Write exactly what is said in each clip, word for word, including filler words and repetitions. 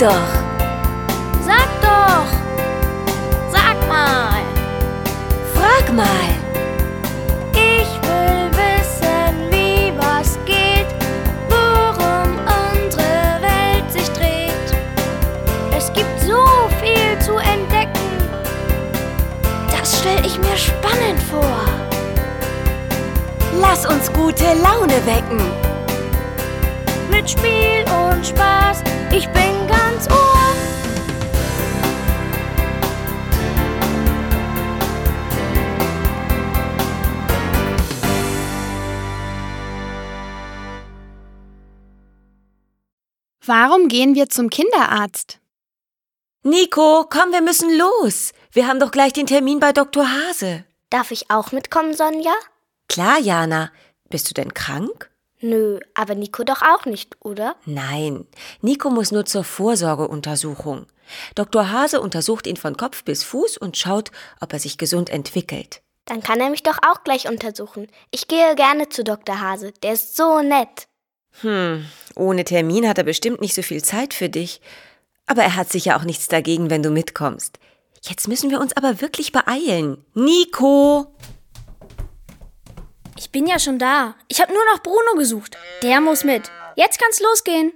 doch! Sag doch! Sag mal! Frag mal! Ich will wissen, wie was geht, worum unsere Welt sich dreht. Es gibt so viel zu entdecken, das stell ich mir spannend vor. Lass uns gute Laune wecken! Mit Spiel und Spaß, ich bin ganz Ohr. Warum gehen wir zum Kinderarzt? Nico, komm, wir müssen los. Wir haben doch gleich den Termin bei Doktor Hase. Darf ich auch mitkommen, Sonja? Klar, Jana. Bist du denn krank? Nö, aber Nico doch auch nicht, oder? Nein, Nico muss nur zur Vorsorgeuntersuchung. Doktor Hase untersucht ihn von Kopf bis Fuß und schaut, ob er sich gesund entwickelt. Dann kann er mich doch auch gleich untersuchen. Ich gehe gerne zu Doktor Hase, der ist so nett. Hm, ohne Termin hat er bestimmt nicht so viel Zeit für dich. Aber er hat sicher auch nichts dagegen, wenn du mitkommst. Jetzt müssen wir uns aber wirklich beeilen. Nico! Ich bin ja schon da. Ich habe nur noch Bruno gesucht. Der muss mit. Jetzt kann's losgehen.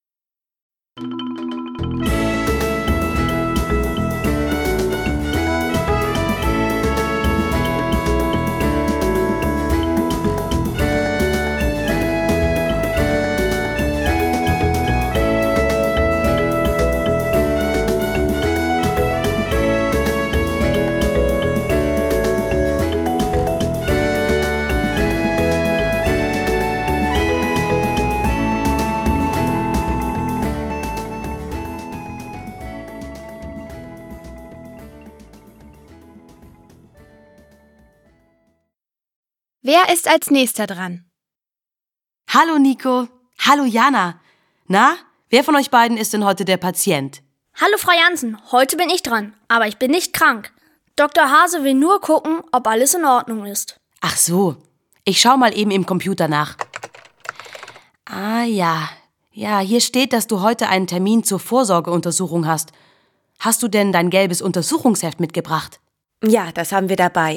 Wer ist als nächster dran? Hallo Nico. Hallo Jana. Na, wer von euch beiden ist denn heute der Patient? Hallo Frau Jansen, heute bin ich dran, aber ich bin nicht krank. Doktor Hase will nur gucken, ob alles in Ordnung ist. Ach so, ich schau mal eben im Computer nach. Ah ja, ja, hier steht, dass du heute einen Termin zur Vorsorgeuntersuchung hast. Hast du denn dein gelbes Untersuchungsheft mitgebracht? Ja, das haben wir dabei.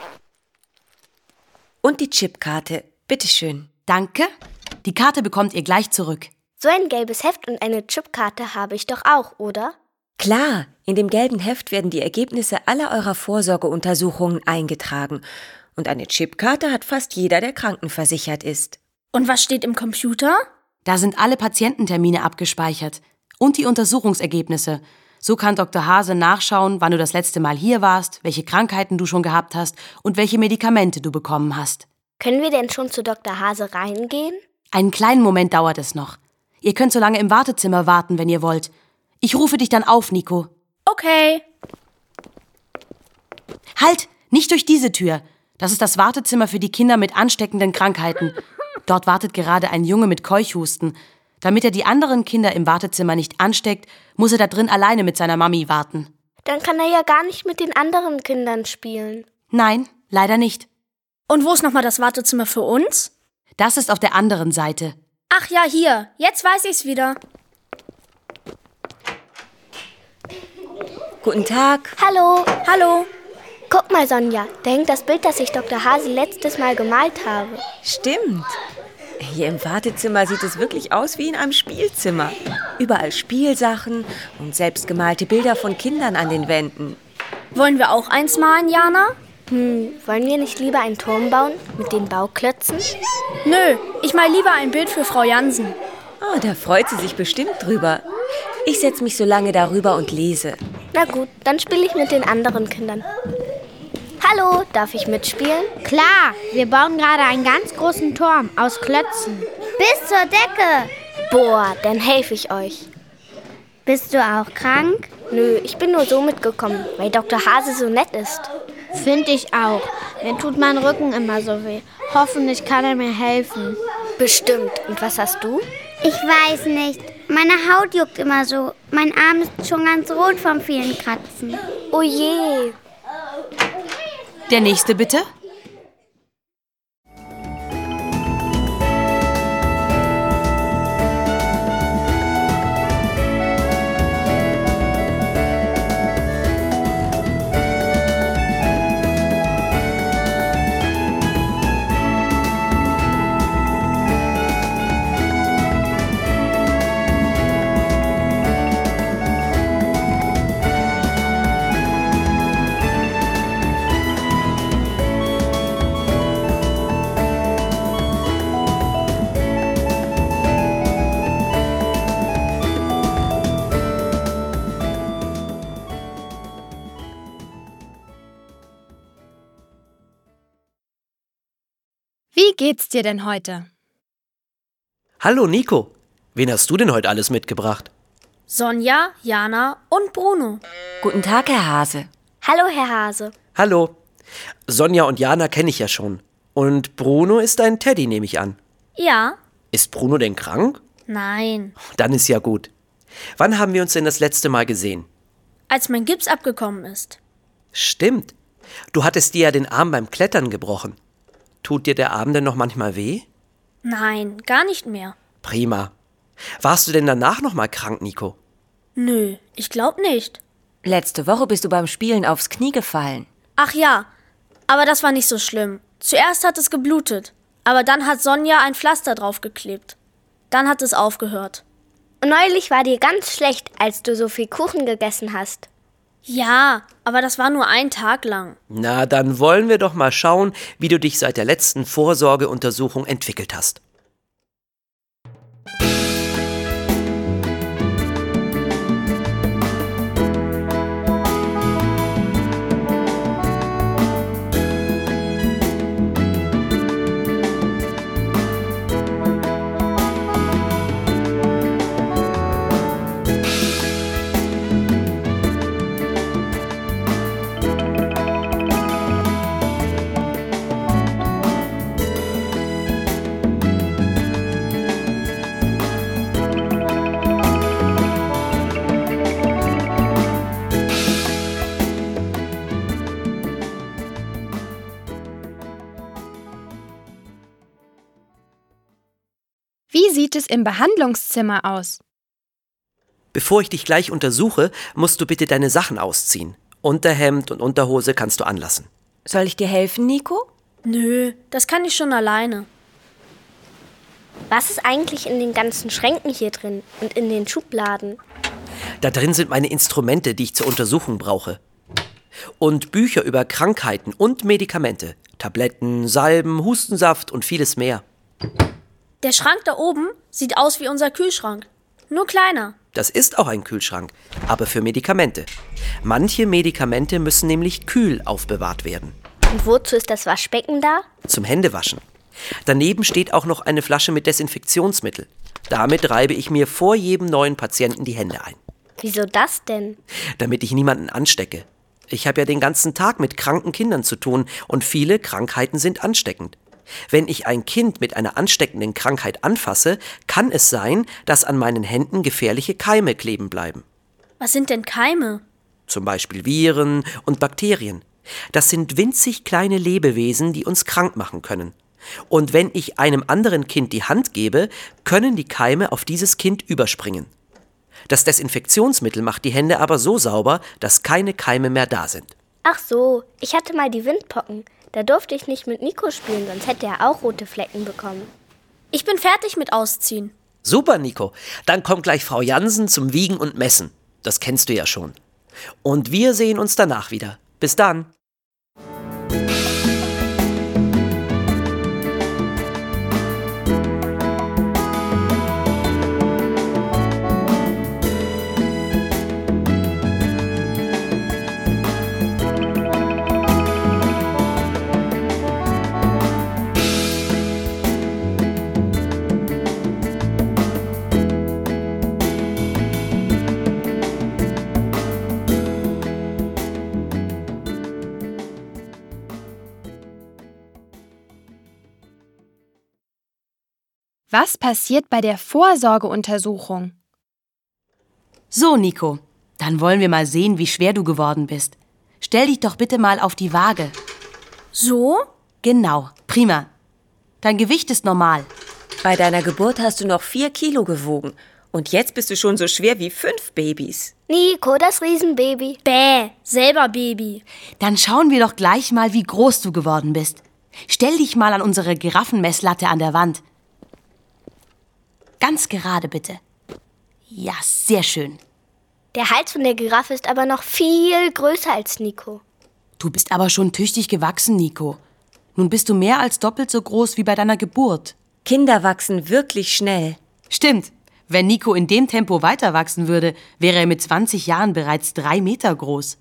Und die Chipkarte, bitteschön. Danke. Die Karte bekommt ihr gleich zurück. So ein gelbes Heft und eine Chipkarte habe ich doch auch, oder? Klar, in dem gelben Heft werden die Ergebnisse aller eurer Vorsorgeuntersuchungen eingetragen. Und eine Chipkarte hat fast jeder, der krankenversichert ist. Und was steht im Computer? Da sind alle Patiententermine abgespeichert. Und die Untersuchungsergebnisse. So kann Doktor Hase nachschauen, wann du das letzte Mal hier warst, welche Krankheiten du schon gehabt hast und welche Medikamente du bekommen hast. Können wir denn schon zu Doktor Hase reingehen? Einen kleinen Moment dauert es noch. Ihr könnt so lange im Wartezimmer warten, wenn ihr wollt. Ich rufe dich dann auf, Nico. Okay. Halt! Nicht durch diese Tür. Das ist das Wartezimmer für die Kinder mit ansteckenden Krankheiten. Dort wartet gerade ein Junge mit Keuchhusten. Damit er die anderen Kinder im Wartezimmer nicht ansteckt, muss er da drin alleine mit seiner Mami warten. Dann kann er ja gar nicht mit den anderen Kindern spielen. Nein, leider nicht. Und wo ist nochmal das Wartezimmer für uns? Das ist auf der anderen Seite. Ach ja, hier. Jetzt weiß ich's wieder. Guten Tag. Hallo. Hallo. Guck mal, Sonja, da hängt das Bild, das ich Doktor Hase letztes Mal gemalt habe. Stimmt. Hier im Wartezimmer sieht es wirklich aus wie in einem Spielzimmer. Überall Spielsachen und selbstgemalte Bilder von Kindern an den Wänden. Wollen wir auch eins malen, Jana? Hm, wollen wir nicht lieber einen Turm bauen mit den Bauklötzen? Nö, ich mal lieber ein Bild für Frau Jansen. Oh, da freut sie sich bestimmt drüber. Ich setze mich so lange darüber und lese. Na gut, dann spiele ich mit den anderen Kindern. Hallo, darf ich mitspielen? Klar, wir bauen gerade einen ganz großen Turm aus Klötzen. Bis zur Decke. Boah, dann helfe ich euch. Bist du auch krank? Nö, ich bin nur so mitgekommen, weil Doktor Hase so nett ist. Finde ich auch. Mir tut mein Rücken immer so weh. Hoffentlich kann er mir helfen. Bestimmt. Und was hast du? Ich weiß nicht. Meine Haut juckt immer so. Mein Arm ist schon ganz rot vom vielen Kratzen. Oh je. Der nächste bitte. Wie geht's dir denn heute? Hallo Nico, wen hast du denn heute alles mitgebracht? Sonja, Jana und Bruno. Guten Tag, Herr Hase. Hallo, Herr Hase. Hallo. Sonja und Jana kenne ich ja schon. Und Bruno ist ein Teddy, nehme ich an. Ja? Ist Bruno denn krank? Nein. Dann ist ja gut. Wann haben wir uns denn das letzte Mal gesehen? Als mein Gips abgekommen ist. Stimmt. Du hattest dir ja den Arm beim Klettern gebrochen. Tut dir der Arm denn noch manchmal weh? Nein, gar nicht mehr. Prima. Warst du denn danach noch mal krank, Nico? Nö, ich glaub nicht. Letzte Woche bist du beim Spielen aufs Knie gefallen. Ach ja, aber das war nicht so schlimm. Zuerst hat es geblutet, aber dann hat Sonja ein Pflaster draufgeklebt. Dann hat es aufgehört. Und neulich war dir ganz schlecht, als du so viel Kuchen gegessen hast. Ja, aber das war nur ein Tag lang. Na, dann wollen wir doch mal schauen, wie du dich seit der letzten Vorsorgeuntersuchung entwickelt hast. Wie sieht es im Behandlungszimmer aus? Bevor ich dich gleich untersuche, musst du bitte deine Sachen ausziehen. Unterhemd und Unterhose kannst du anlassen. Soll ich dir helfen, Nico? Nö, das kann ich schon alleine. Was ist eigentlich in den ganzen Schränken hier drin und in den Schubladen? Da drin sind meine Instrumente, die ich zur Untersuchung brauche. Und Bücher über Krankheiten und Medikamente. Tabletten, Salben, Hustensaft und vieles mehr. Der Schrank da oben sieht aus wie unser Kühlschrank. Nur kleiner. Das ist auch ein Kühlschrank, aber für Medikamente. Manche Medikamente müssen nämlich kühl aufbewahrt werden. Und wozu ist das Waschbecken da? Zum Händewaschen. Daneben steht auch noch eine Flasche mit Desinfektionsmittel. Damit reibe ich mir vor jedem neuen Patienten die Hände ein. Wieso das denn? Damit ich niemanden anstecke. Ich habe ja den ganzen Tag mit kranken Kindern zu tun und viele Krankheiten sind ansteckend. Wenn ich ein Kind mit einer ansteckenden Krankheit anfasse, kann es sein, dass an meinen Händen gefährliche Keime kleben bleiben. Was sind denn Keime? Zum Beispiel Viren und Bakterien. Das sind winzig kleine Lebewesen, die uns krank machen können. Und wenn ich einem anderen Kind die Hand gebe, können die Keime auf dieses Kind überspringen. Das Desinfektionsmittel macht die Hände aber so sauber, dass keine Keime mehr da sind. Ach so, ich hatte mal die Windpocken. Da durfte ich nicht mit Nico spielen, sonst hätte er auch rote Flecken bekommen. Ich bin fertig mit Ausziehen. Super, Nico. Dann kommt gleich Frau Jansen zum Wiegen und Messen. Das kennst du ja schon. Und wir sehen uns danach wieder. Bis dann. Was passiert bei der Vorsorgeuntersuchung? So, Nico, dann wollen wir mal sehen, wie schwer du geworden bist. Stell dich doch bitte mal auf die Waage. So? Genau, prima. Dein Gewicht ist normal. Bei deiner Geburt hast du noch vier Kilo gewogen. Und jetzt bist du schon so schwer wie fünf Babys. Nico, das Riesenbaby. Bäh, selber Baby. Dann schauen wir doch gleich mal, wie groß du geworden bist. Stell dich mal an unsere Giraffenmesslatte an der Wand. Ganz gerade, bitte. Ja, sehr schön. Der Hals von der Giraffe ist aber noch viel größer als Nico. Du bist aber schon tüchtig gewachsen, Nico. Nun bist du mehr als doppelt so groß wie bei deiner Geburt. Kinder wachsen wirklich schnell. Stimmt. Wenn Nico in dem Tempo weiter wachsen würde, wäre er mit zwanzig Jahren bereits drei Meter groß.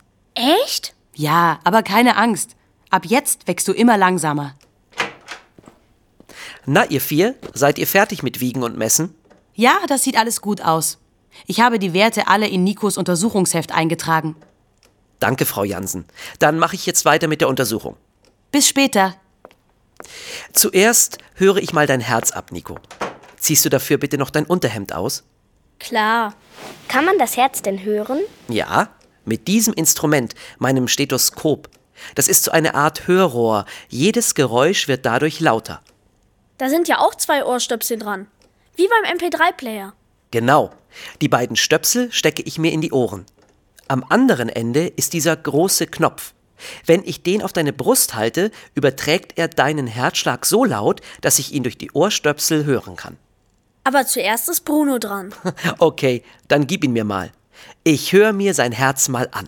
Na, ihr vier, seid ihr fertig mit Wiegen und Messen? Ja, das sieht alles gut aus. Ich habe die Werte alle in Nikos Untersuchungsheft eingetragen. Danke, Frau Jansen. Dann mache ich jetzt weiter mit der Untersuchung. Bis später. Zuerst höre ich mal dein Herz ab, Nico. Ziehst du dafür bitte noch dein Unterhemd aus? Klar. Kann man das Herz denn hören? Ja, mit diesem Instrument, meinem Stethoskop. Das ist so eine Art Hörrohr. Jedes Geräusch wird dadurch lauter. Da sind ja auch zwei Ohrstöpsel dran. Wie beim M P drei Player. Genau. Die beiden Stöpsel stecke ich mir in die Ohren. Am anderen Ende ist dieser große Knopf. Wenn ich den auf deine Brust halte, überträgt er deinen Herzschlag so laut, dass ich ihn durch die Ohrstöpsel hören kann. Aber zuerst ist Bruno dran. Okay, dann gib ihn mir mal. Ich höre mir sein Herz mal an.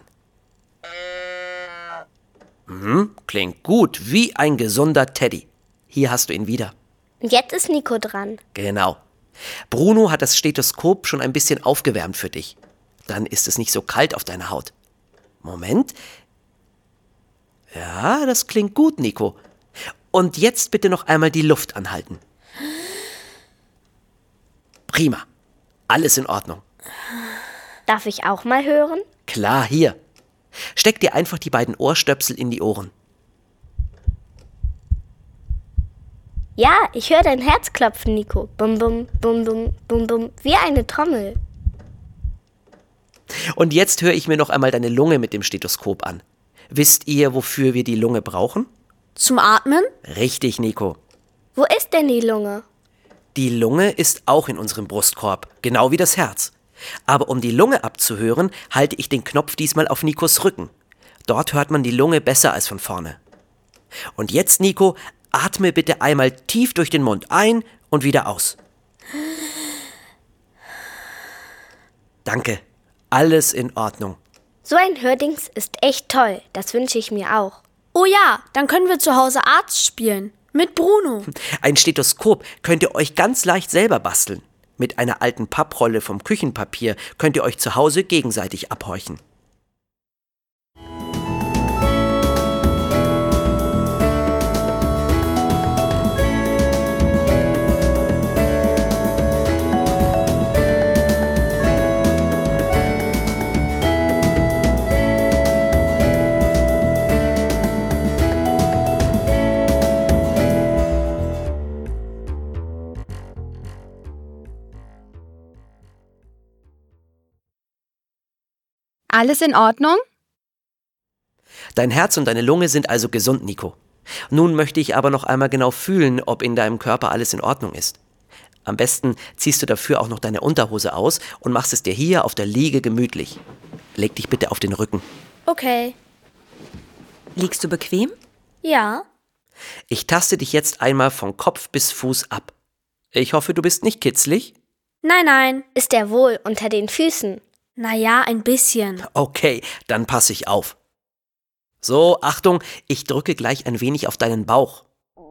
Hm, klingt gut, wie ein gesunder Teddy. Hier hast du ihn wieder. Jetzt ist Nico dran. Genau. Bruno hat das Stethoskop schon ein bisschen aufgewärmt für dich. Dann ist es nicht so kalt auf deiner Haut. Moment. Ja, das klingt gut, Nico. Und jetzt bitte noch einmal die Luft anhalten. Prima. Alles in Ordnung. Darf ich auch mal hören? Klar, hier. Steck dir einfach die beiden Ohrstöpsel in die Ohren. Ja, ich höre dein Herz klopfen, Nico. Bum, bum, bum, bum, bum, bum. Wie eine Trommel. Und jetzt höre ich mir noch einmal deine Lunge mit dem Stethoskop an. Wisst ihr, wofür wir die Lunge brauchen? Zum Atmen? Richtig, Nico. Wo ist denn die Lunge? Die Lunge ist auch in unserem Brustkorb, genau wie das Herz. Aber um die Lunge abzuhören, halte ich den Knopf diesmal auf Nikos Rücken. Dort hört man die Lunge besser als von vorne. Und jetzt, Nico, atme bitte einmal tief durch den Mund ein und wieder aus. Danke. Alles in Ordnung. So ein Hördings ist echt toll. Das wünsche ich mir auch. Oh ja, dann können wir zu Hause Arzt spielen. Mit Bruno. Ein Stethoskop könnt ihr euch ganz leicht selber basteln. Mit einer alten Papprolle vom Küchenpapier könnt ihr euch zu Hause gegenseitig abhorchen. Alles in Ordnung? Dein Herz und deine Lunge sind also gesund, Nico. Nun möchte ich aber noch einmal genau fühlen, ob in deinem Körper alles in Ordnung ist. Am besten ziehst du dafür auch noch deine Unterhose aus und machst es dir hier auf der Liege gemütlich. Leg dich bitte auf den Rücken. Okay. Liegst du bequem? Ja. Ich taste dich jetzt einmal von Kopf bis Fuß ab. Ich hoffe, du bist nicht kitzlig. Nein, nein. Ist er wohl unter den Füßen? Naja, ein bisschen. Okay, dann passe ich auf. So, Achtung, ich drücke gleich ein wenig auf deinen Bauch.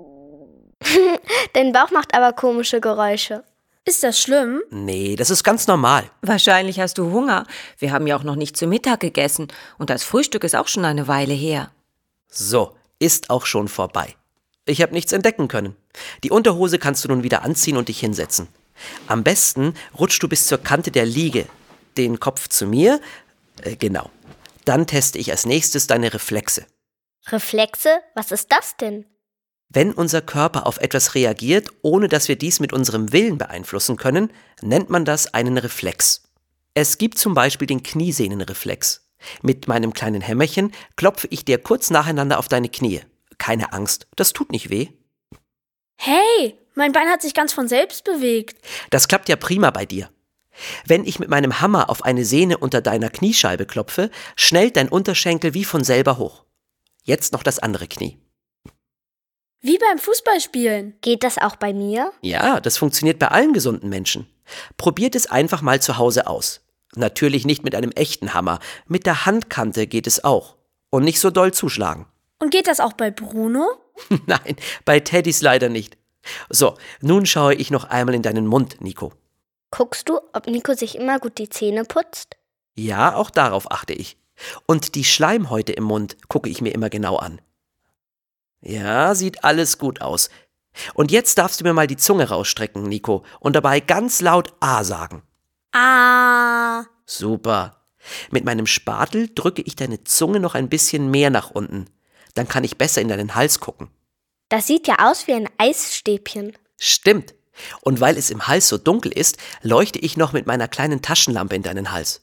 Dein Bauch macht aber komische Geräusche. Ist das schlimm? Nee, das ist ganz normal. Wahrscheinlich hast du Hunger. Wir haben ja auch noch nicht zu Mittag gegessen. Und das Frühstück ist auch schon eine Weile her. So, ist auch schon vorbei. Ich habe nichts entdecken können. Die Unterhose kannst du nun wieder anziehen und dich hinsetzen. Am besten rutschst du bis zur Kante der Liege. Den Kopf zu mir. Äh, genau. Dann teste ich als nächstes deine Reflexe. Reflexe? Was ist das denn? Wenn unser Körper auf etwas reagiert, ohne dass wir dies mit unserem Willen beeinflussen können, nennt man das einen Reflex. Es gibt zum Beispiel den Kniesehnenreflex. Mit meinem kleinen Hämmerchen klopfe ich dir kurz nacheinander auf deine Knie. Keine Angst, das tut nicht weh. Hey, mein Bein hat sich ganz von selbst bewegt. Das klappt ja prima bei dir. Wenn ich mit meinem Hammer auf eine Sehne unter deiner Kniescheibe klopfe, schnellt dein Unterschenkel wie von selber hoch. Jetzt noch das andere Knie. Wie beim Fußballspielen. Geht das auch bei mir? Ja, das funktioniert bei allen gesunden Menschen. Probiert es einfach mal zu Hause aus. Natürlich nicht mit einem echten Hammer. Mit der Handkante geht es auch. Und nicht so doll zuschlagen. Und geht das auch bei Bruno? Nein, bei Teddys leider nicht. So, nun schaue ich noch einmal in deinen Mund, Nico. Guckst du, ob Nico sich immer gut die Zähne putzt? Ja, auch darauf achte ich. Und die Schleimhäute im Mund gucke ich mir immer genau an. Ja, sieht alles gut aus. Und jetzt darfst du mir mal die Zunge rausstrecken, Nico, und dabei ganz laut A sagen. Ah. Super. Mit meinem Spatel drücke ich deine Zunge noch ein bisschen mehr nach unten. Dann kann ich besser in deinen Hals gucken. Das sieht ja aus wie ein Eisstäbchen. Stimmt. Und weil es im Hals so dunkel ist, leuchte ich noch mit meiner kleinen Taschenlampe in deinen Hals.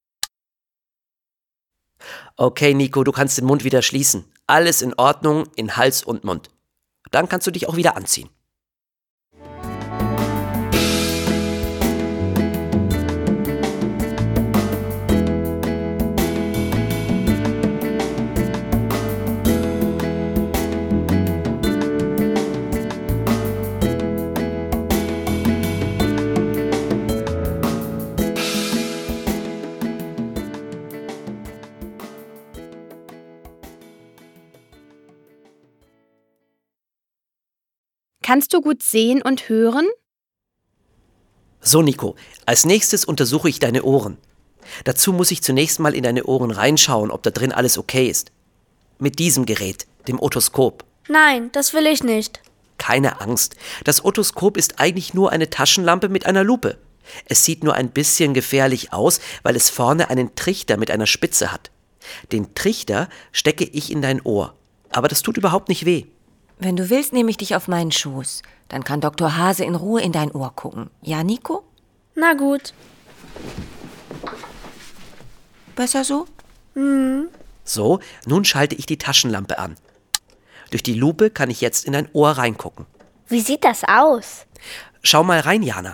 Okay, Nico, du kannst den Mund wieder schließen. Alles in Ordnung in Hals und Mund. Dann kannst du dich auch wieder anziehen. Kannst du gut sehen und hören? So, Nico, als nächstes untersuche ich deine Ohren. Dazu muss ich zunächst mal in deine Ohren reinschauen, ob da drin alles okay ist. Mit diesem Gerät, dem Otoskop. Nein, das will ich nicht. Keine Angst, das Otoskop ist eigentlich nur eine Taschenlampe mit einer Lupe. Es sieht nur ein bisschen gefährlich aus, weil es vorne einen Trichter mit einer Spitze hat. Den Trichter stecke ich in dein Ohr, aber das tut überhaupt nicht weh. Wenn du willst, nehme ich dich auf meinen Schoß. Dann kann Doktor Hase in Ruhe in dein Ohr gucken. Ja, Nico? Na gut. Besser so? Mhm. So, nun schalte ich die Taschenlampe an. Durch die Lupe kann ich jetzt in dein Ohr reingucken. Wie sieht das aus? Schau mal rein, Jana.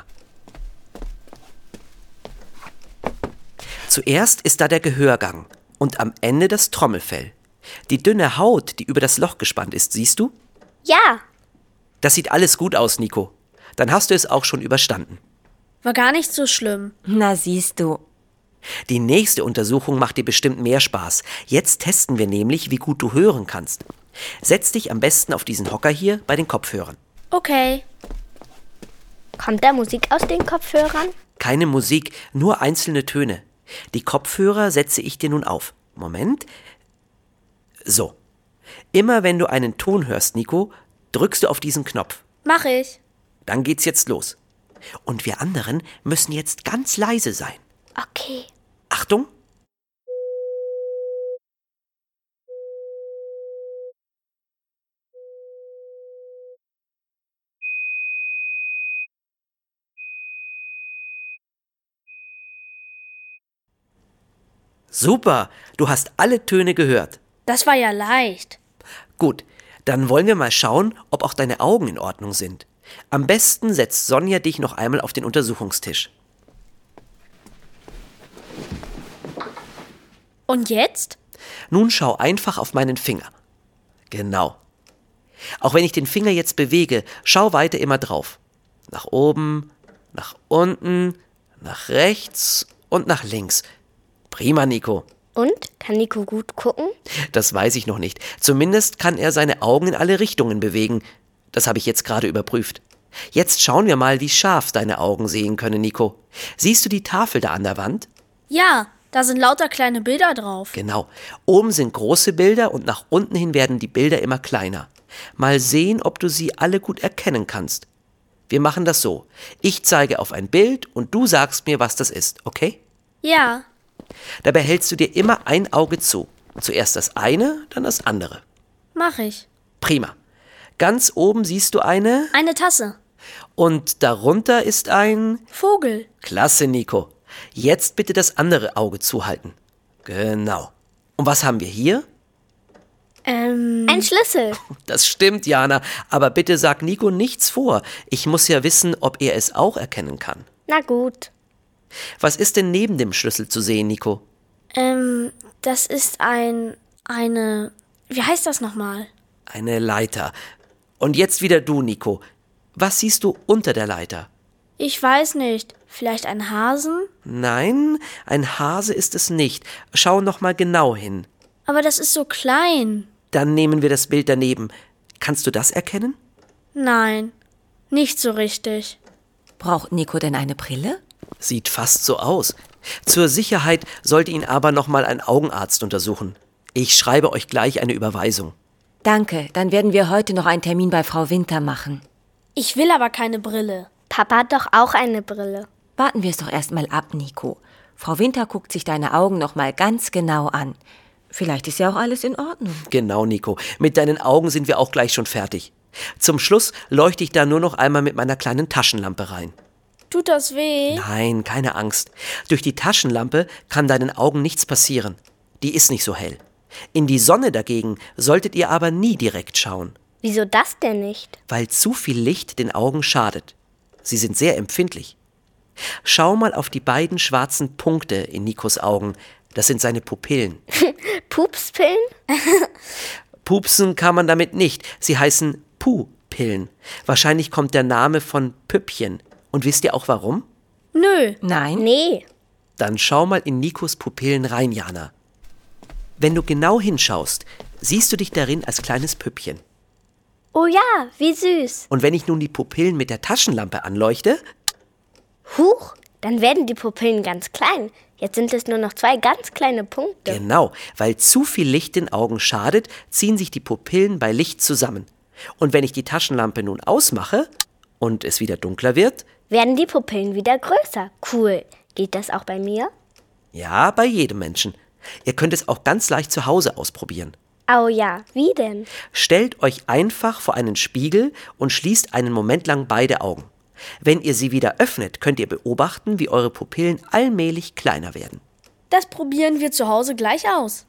Zuerst ist da der Gehörgang und am Ende das Trommelfell. Die dünne Haut, die über das Loch gespannt ist, siehst du? Ja. Das sieht alles gut aus, Nico. Dann hast du es auch schon überstanden. War gar nicht so schlimm. Na, siehst du. Die nächste Untersuchung macht dir bestimmt mehr Spaß. Jetzt testen wir nämlich, wie gut du hören kannst. Setz dich am besten auf diesen Hocker hier bei den Kopfhörern. Okay. Kommt da Musik aus den Kopfhörern? Keine Musik, nur einzelne Töne. Die Kopfhörer setze ich dir nun auf. Moment. So. Immer wenn du einen Ton hörst, Nico, drückst du auf diesen Knopf. Mach ich. Dann geht's jetzt los. Und wir anderen müssen jetzt ganz leise sein. Okay. Achtung! Super, du hast alle Töne gehört. Das war ja leicht. Gut, dann wollen wir mal schauen, ob auch deine Augen in Ordnung sind. Am besten setzt Sonja dich noch einmal auf den Untersuchungstisch. Und jetzt? Nun schau einfach auf meinen Finger. Genau. Auch wenn ich den Finger jetzt bewege, schau weiter immer drauf. Nach oben, nach unten, nach rechts und nach links. Prima, Nico. Und? Kann Nico gut gucken? Das weiß ich noch nicht. Zumindest kann er seine Augen in alle Richtungen bewegen. Das habe ich jetzt gerade überprüft. Jetzt schauen wir mal, wie scharf deine Augen sehen können, Nico. Siehst du die Tafel da an der Wand? Ja, da sind lauter kleine Bilder drauf. Genau. Oben sind große Bilder und nach unten hin werden die Bilder immer kleiner. Mal sehen, ob du sie alle gut erkennen kannst. Wir machen das so. Ich zeige auf ein Bild und du sagst mir, was das ist, okay? Ja. Dabei hältst du dir immer ein Auge zu. Zuerst das eine, dann das andere. Mach ich. Prima. Ganz oben siehst du eine... Eine Tasse. Und darunter ist ein... Vogel. Klasse, Nico. Jetzt bitte das andere Auge zuhalten. Genau. Und was haben wir hier? Ähm... Ein Schlüssel. Das stimmt, Jana. Aber bitte sag Nico nichts vor. Ich muss ja wissen, ob er es auch erkennen kann. Na gut. Was ist denn neben dem Schlüssel zu sehen, Nico? Ähm, das ist ein... eine... Wie heißt das nochmal? Eine Leiter. Und jetzt wieder du, Nico. Was siehst du unter der Leiter? Ich weiß nicht. Vielleicht ein Hasen? Nein, ein Hase ist es nicht. Schau noch mal genau hin. Aber das ist so klein. Dann nehmen wir das Bild daneben. Kannst du das erkennen? Nein, nicht so richtig. Braucht Nico denn eine Brille? Sieht fast so aus. Zur Sicherheit sollte ihn aber noch mal ein Augenarzt untersuchen. Ich schreibe euch gleich eine Überweisung. Danke, dann werden wir heute noch einen Termin bei Frau Winter machen. Ich will aber keine Brille. Papa hat doch auch eine Brille. Warten wir es doch erst mal ab, Nico. Frau Winter guckt sich deine Augen noch mal ganz genau an. Vielleicht ist ja auch alles in Ordnung. Genau, Nico. Mit deinen Augen sind wir auch gleich schon fertig. Zum Schluss leuchte ich da nur noch einmal mit meiner kleinen Taschenlampe rein. Tut das weh? Nein, keine Angst. Durch die Taschenlampe kann deinen Augen nichts passieren. Die ist nicht so hell. In die Sonne dagegen solltet ihr aber nie direkt schauen. Wieso das denn nicht? Weil zu viel Licht den Augen schadet. Sie sind sehr empfindlich. Schau mal auf die beiden schwarzen Punkte in Nikos Augen. Das sind seine Pupillen. Pupspillen? Pupsen kann man damit nicht. Sie heißen Pupillen. Wahrscheinlich kommt der Name von Püppchen. Und wisst ihr auch warum? Nö. Nein? Nee. Dann schau mal in Nikos Pupillen rein, Jana. Wenn du genau hinschaust, siehst du dich darin als kleines Püppchen. Oh ja, wie süß. Und wenn ich nun die Pupillen mit der Taschenlampe anleuchte, Huch, dann werden die Pupillen ganz klein. Jetzt sind es nur noch zwei ganz kleine Punkte. genau, weil zu viel Licht den Augen schadet, ziehen sich die Pupillen bei Licht zusammen. Und wenn ich die Taschenlampe nun ausmache und es wieder dunkler wird, Werden die Pupillen wieder größer. Cool. Geht das auch bei mir? ja, bei jedem Menschen. Ihr könnt es auch ganz leicht zu Hause ausprobieren. Oh ja, wie denn? Stellt euch einfach vor einen Spiegel und schließt einen Moment lang beide Augen. Wenn ihr sie wieder öffnet, könnt ihr beobachten, wie eure Pupillen allmählich kleiner werden. Das probieren wir zu Hause gleich aus.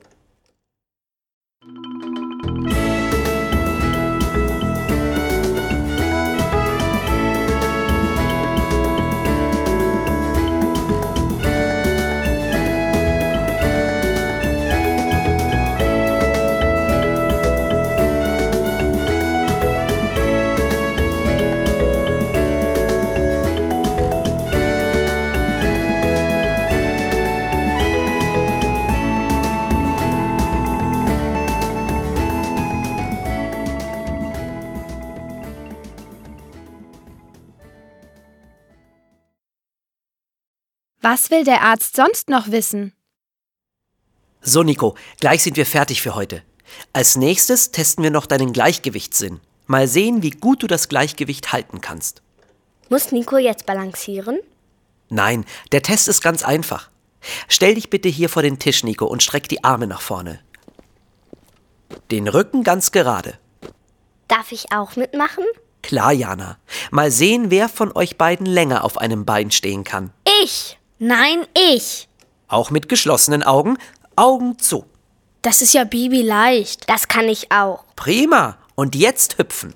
Was will der Arzt sonst noch wissen? So, Nico, gleich sind wir fertig für heute. Als nächstes testen wir noch deinen Gleichgewichtssinn. Mal sehen, wie gut du das Gleichgewicht halten kannst. Muss Nico jetzt balancieren? Nein, der Test ist ganz einfach. Stell dich bitte hier vor den Tisch, Nico, und streck die Arme nach vorne. Den Rücken ganz gerade. Darf ich auch mitmachen? Klar, Jana. Mal sehen, wer von euch beiden länger auf einem Bein stehen kann. Ich! Nein, ich. Auch mit geschlossenen Augen. Augen zu. Das ist ja babyleicht. Das kann ich auch. Prima. Und jetzt hüpfen.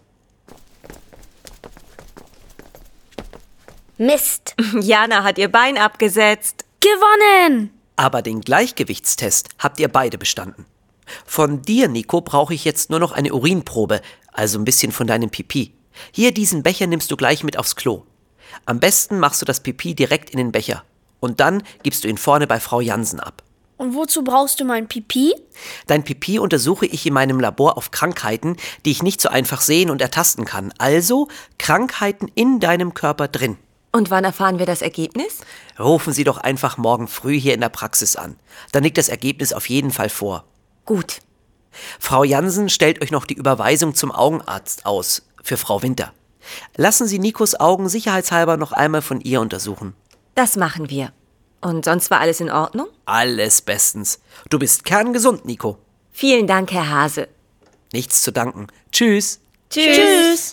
Mist. Jana hat ihr Bein abgesetzt. Gewonnen! Aber den Gleichgewichtstest habt ihr beide bestanden. Von dir, Nico, brauche ich jetzt nur noch eine Urinprobe, also ein bisschen von deinem Pipi. Hier, diesen Becher nimmst du gleich mit aufs Klo. Am besten machst du das Pipi direkt in den Becher. Und dann gibst du ihn vorne bei Frau Jansen ab. Und wozu brauchst du mein Pipi? Dein Pipi untersuche ich in meinem Labor auf Krankheiten, die ich nicht so einfach sehen und ertasten kann. Also Krankheiten in deinem Körper drin. Und wann erfahren wir das Ergebnis? Rufen Sie doch einfach morgen früh hier in der Praxis an. Dann liegt das Ergebnis auf jeden Fall vor. Gut. Frau Jansen stellt euch noch die Überweisung zum Augenarzt aus für Frau Winter. Lassen Sie Nikos Augen sicherheitshalber noch einmal von ihr untersuchen. Das machen wir. Und sonst war alles in Ordnung? Alles bestens. Du bist kerngesund, Nico. Vielen Dank, Herr Hase. Nichts zu danken. Tschüss. Tschüss.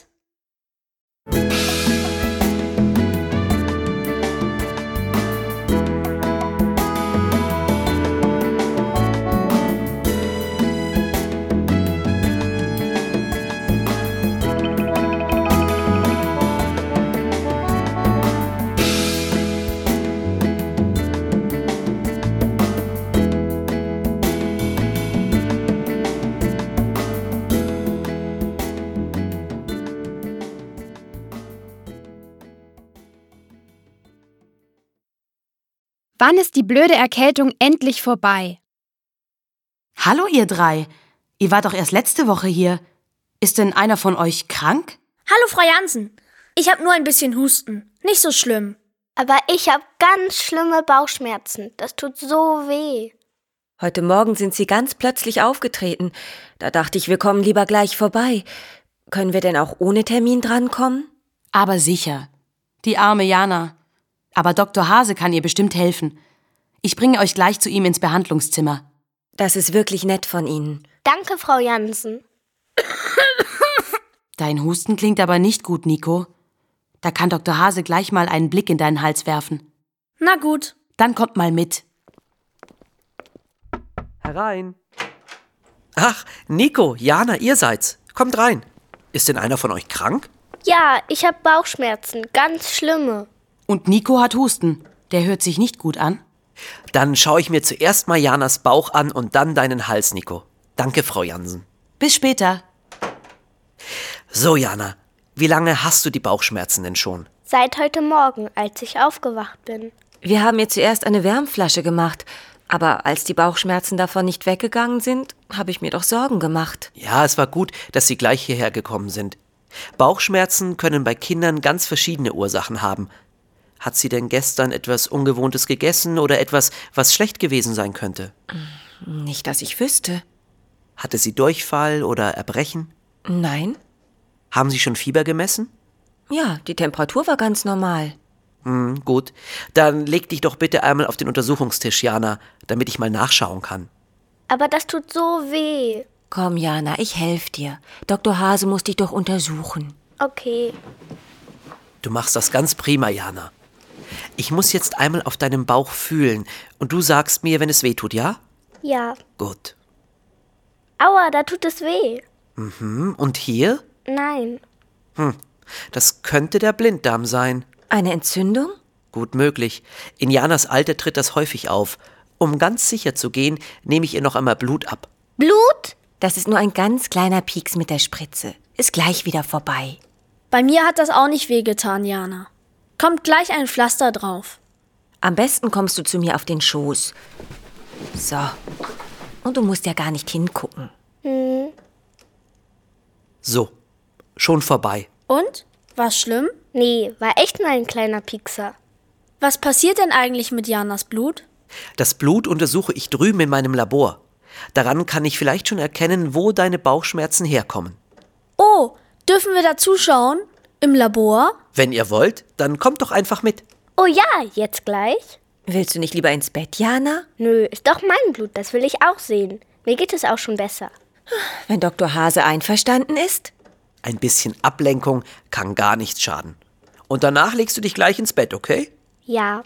Wann ist die blöde Erkältung endlich vorbei? Hallo ihr drei. Ihr wart doch erst letzte Woche hier. Ist denn einer von euch krank? Hallo, Frau Jansen. Ich habe nur ein bisschen Husten. Nicht so schlimm. Aber ich habe ganz schlimme Bauchschmerzen. Das tut so weh. Heute Morgen sind Sie ganz plötzlich aufgetreten. Da dachte ich, wir kommen lieber gleich vorbei. Können wir denn auch ohne Termin drankommen? Aber sicher. Die arme Jana. Aber Doktor Hase kann ihr bestimmt helfen. Ich bringe euch gleich zu ihm ins Behandlungszimmer. Das ist wirklich nett von Ihnen. Danke, Frau Jansen. Dein Husten klingt aber nicht gut, Nico. Da kann Doktor Hase gleich mal einen Blick in deinen Hals werfen. Na gut. Dann kommt mal mit. Herein. Ach, Nico, Jana, ihr seid's. Kommt rein. Ist denn einer von euch krank? Ja, ich habe Bauchschmerzen, ganz schlimme. Und Nico hat Husten. Der hört sich nicht gut an. Dann schaue ich mir zuerst mal Janas Bauch an und dann deinen Hals, Nico. Danke, Frau Jansen. Bis später. So, Jana, wie lange hast du die Bauchschmerzen denn schon? Seit heute Morgen, als ich aufgewacht bin. Wir haben ihr zuerst eine Wärmflasche gemacht. Aber als die Bauchschmerzen davon nicht weggegangen sind, habe ich mir doch Sorgen gemacht. Ja, es war gut, dass Sie gleich hierher gekommen sind. Bauchschmerzen können bei Kindern ganz verschiedene Ursachen haben. Hat sie denn gestern etwas Ungewohntes gegessen oder etwas, was schlecht gewesen sein könnte? Nicht, dass ich wüsste. Hatte sie Durchfall oder Erbrechen? Nein. Haben Sie schon Fieber gemessen? Ja, die Temperatur war ganz normal. Hm, gut. Dann leg dich doch bitte einmal auf den Untersuchungstisch, Jana, damit ich mal nachschauen kann. Aber das tut so weh. Komm, Jana, ich helfe dir. Doktor Hase muss dich doch untersuchen. Okay. Du machst das ganz prima, Jana. Ich muss jetzt einmal auf deinem Bauch fühlen und du sagst mir, wenn es weh tut, ja? Ja. Gut. Aua, da tut es weh. Mhm. Und hier? Nein. Hm. Das könnte der Blinddarm sein. Eine Entzündung? Gut möglich. In Janas Alter tritt das häufig auf. Um ganz sicher zu gehen, nehme ich ihr noch einmal Blut ab. Blut? Das ist nur ein ganz kleiner Pieks mit der Spritze. Ist gleich wieder vorbei. Bei mir hat das auch nicht wehgetan, Jana. Kommt gleich ein Pflaster drauf. Am besten kommst du zu mir auf den Schoß. So. Und du musst ja gar nicht hingucken. Hm. So. Schon vorbei. Und? War's schlimm? Nee, war echt nur ein kleiner Piekser. Was passiert denn eigentlich mit Janas Blut? Das Blut untersuche ich drüben in meinem Labor. Daran kann ich vielleicht schon erkennen, wo deine Bauchschmerzen herkommen. Oh, dürfen wir da zuschauen? Im Labor? Wenn ihr wollt, dann kommt doch einfach mit. Oh ja, jetzt gleich? Willst du nicht lieber ins Bett, Jana? Nö, ist doch mein Blut, das will ich auch sehen. Mir geht es auch schon besser. Wenn Doktor Hase einverstanden ist? Ein bisschen Ablenkung kann gar nichts schaden. Und danach legst du dich gleich ins Bett, okay? Ja.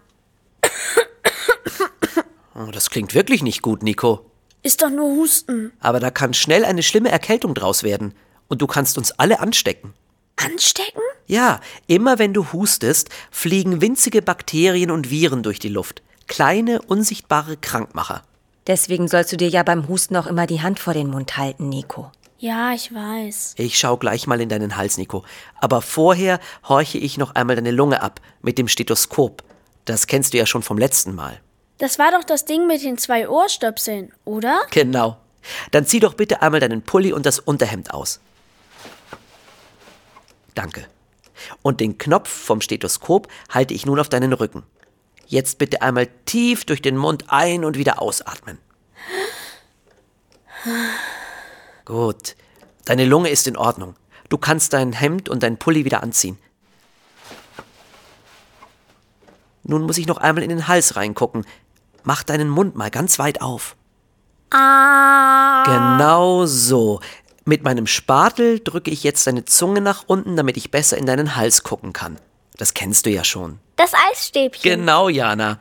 Oh, das klingt wirklich nicht gut, Nico. Ist doch nur Husten. Aber da kann schnell eine schlimme Erkältung draus werden. Und du kannst uns alle anstecken. Anstecken? Ja, immer wenn du hustest, fliegen winzige Bakterien und Viren durch die Luft. Kleine, unsichtbare Krankmacher. Deswegen sollst du dir ja beim Husten auch immer die Hand vor den Mund halten, Nico. Ja, ich weiß. Ich schau gleich mal in deinen Hals, Nico. Aber vorher horche ich noch einmal deine Lunge ab mit dem Stethoskop. Das kennst du ja schon vom letzten Mal. Das war doch das Ding mit den zwei Ohrstöpseln, oder? Genau. Dann zieh doch bitte einmal deinen Pulli und das Unterhemd aus. Danke. Und den Knopf vom Stethoskop halte ich nun auf deinen Rücken. Jetzt bitte einmal tief durch den Mund ein- und wieder ausatmen. Gut. Deine Lunge ist in Ordnung. Du kannst dein Hemd und dein Pulli wieder anziehen. Nun muss ich noch einmal in den Hals reingucken. Mach deinen Mund mal ganz weit auf. Ah. Genau so. Mit meinem Spatel drücke ich jetzt deine Zunge nach unten, damit ich besser in deinen Hals gucken kann. Das kennst du ja schon. Das Eisstäbchen. Genau, Jana.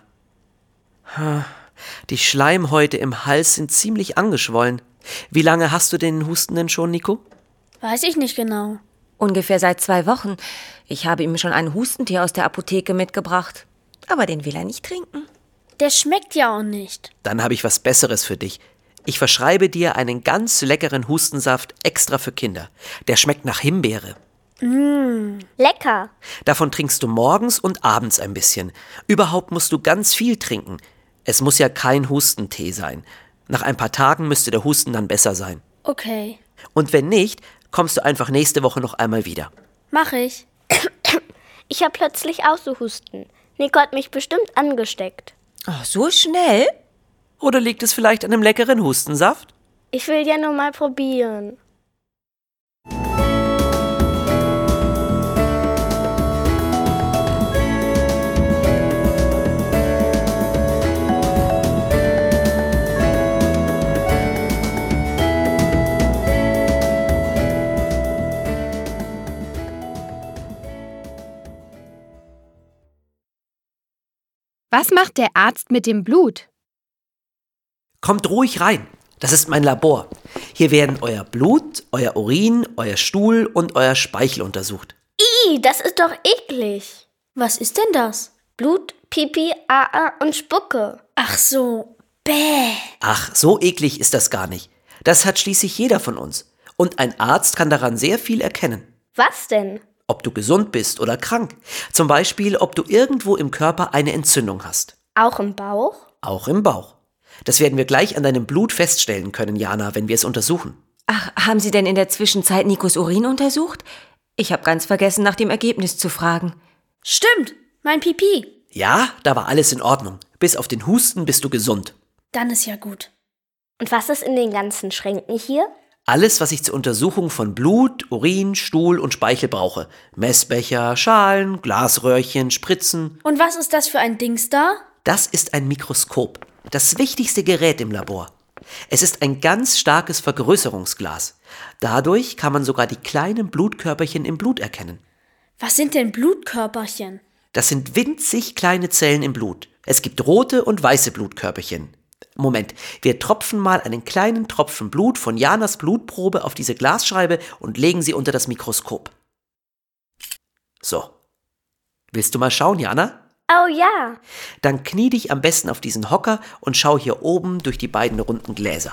Die Schleimhäute im Hals sind ziemlich angeschwollen. Wie lange hast du den Husten denn schon, Nico? Weiß ich nicht genau. Ungefähr seit zwei Wochen. Ich habe ihm schon einen Hustentee aus der Apotheke mitgebracht. Aber den will er nicht trinken. Der schmeckt ja auch nicht. Dann habe ich was Besseres für dich. Ich verschreibe dir einen ganz leckeren Hustensaft extra für Kinder. Der schmeckt nach Himbeere. Mmh, lecker. Davon trinkst du morgens und abends ein bisschen. Überhaupt musst du ganz viel trinken. Es muss ja kein Hustentee sein. Nach ein paar Tagen müsste der Husten dann besser sein. Okay. Und wenn nicht, kommst du einfach nächste Woche noch einmal wieder. Mach ich. Ich habe plötzlich auch so Husten. Nico hat mich bestimmt angesteckt. Oh, so schnell? Oder liegt es vielleicht an einem leckeren Hustensaft? Ich will ja nur mal probieren. Was macht der Arzt mit dem Blut? Kommt ruhig rein. Das ist mein Labor. Hier werden euer Blut, euer Urin, euer Stuhl und euer Speichel untersucht. Ih, das ist doch eklig. Was ist denn das? Blut, Pipi, Aa und Spucke. Ach so, bäh. Ach, so eklig ist das gar nicht. Das hat schließlich jeder von uns. Und ein Arzt kann daran sehr viel erkennen. Was denn? Ob du gesund bist oder krank. Zum Beispiel, ob du irgendwo im Körper eine Entzündung hast. Auch im Bauch? Auch im Bauch. Das werden wir gleich an deinem Blut feststellen können, Jana, wenn wir es untersuchen. Ach, haben Sie denn in der Zwischenzeit Nikos Urin untersucht? Ich habe ganz vergessen, nach dem Ergebnis zu fragen. Stimmt, mein Pipi. Ja, da war alles in Ordnung. Bis auf den Husten bist du gesund. Dann ist ja gut. Und was ist in den ganzen Schränken hier? Alles, was ich zur Untersuchung von Blut, Urin, Stuhl und Speichel brauche. Messbecher, Schalen, Glasröhrchen, Spritzen. Und was ist das für ein Dings da? Das ist ein Mikroskop. Das wichtigste Gerät im Labor. Es ist ein ganz starkes Vergrößerungsglas. Dadurch kann man sogar die kleinen Blutkörperchen im Blut erkennen. Was sind denn Blutkörperchen? Das sind winzig kleine Zellen im Blut. Es gibt rote und weiße Blutkörperchen. Moment, wir tropfen mal einen kleinen Tropfen Blut von Janas Blutprobe auf diese Glasscheibe und legen sie unter das Mikroskop. So. Willst du mal schauen, Jana? Oh ja. Dann knie dich am besten auf diesen Hocker und schau hier oben durch die beiden runden Gläser.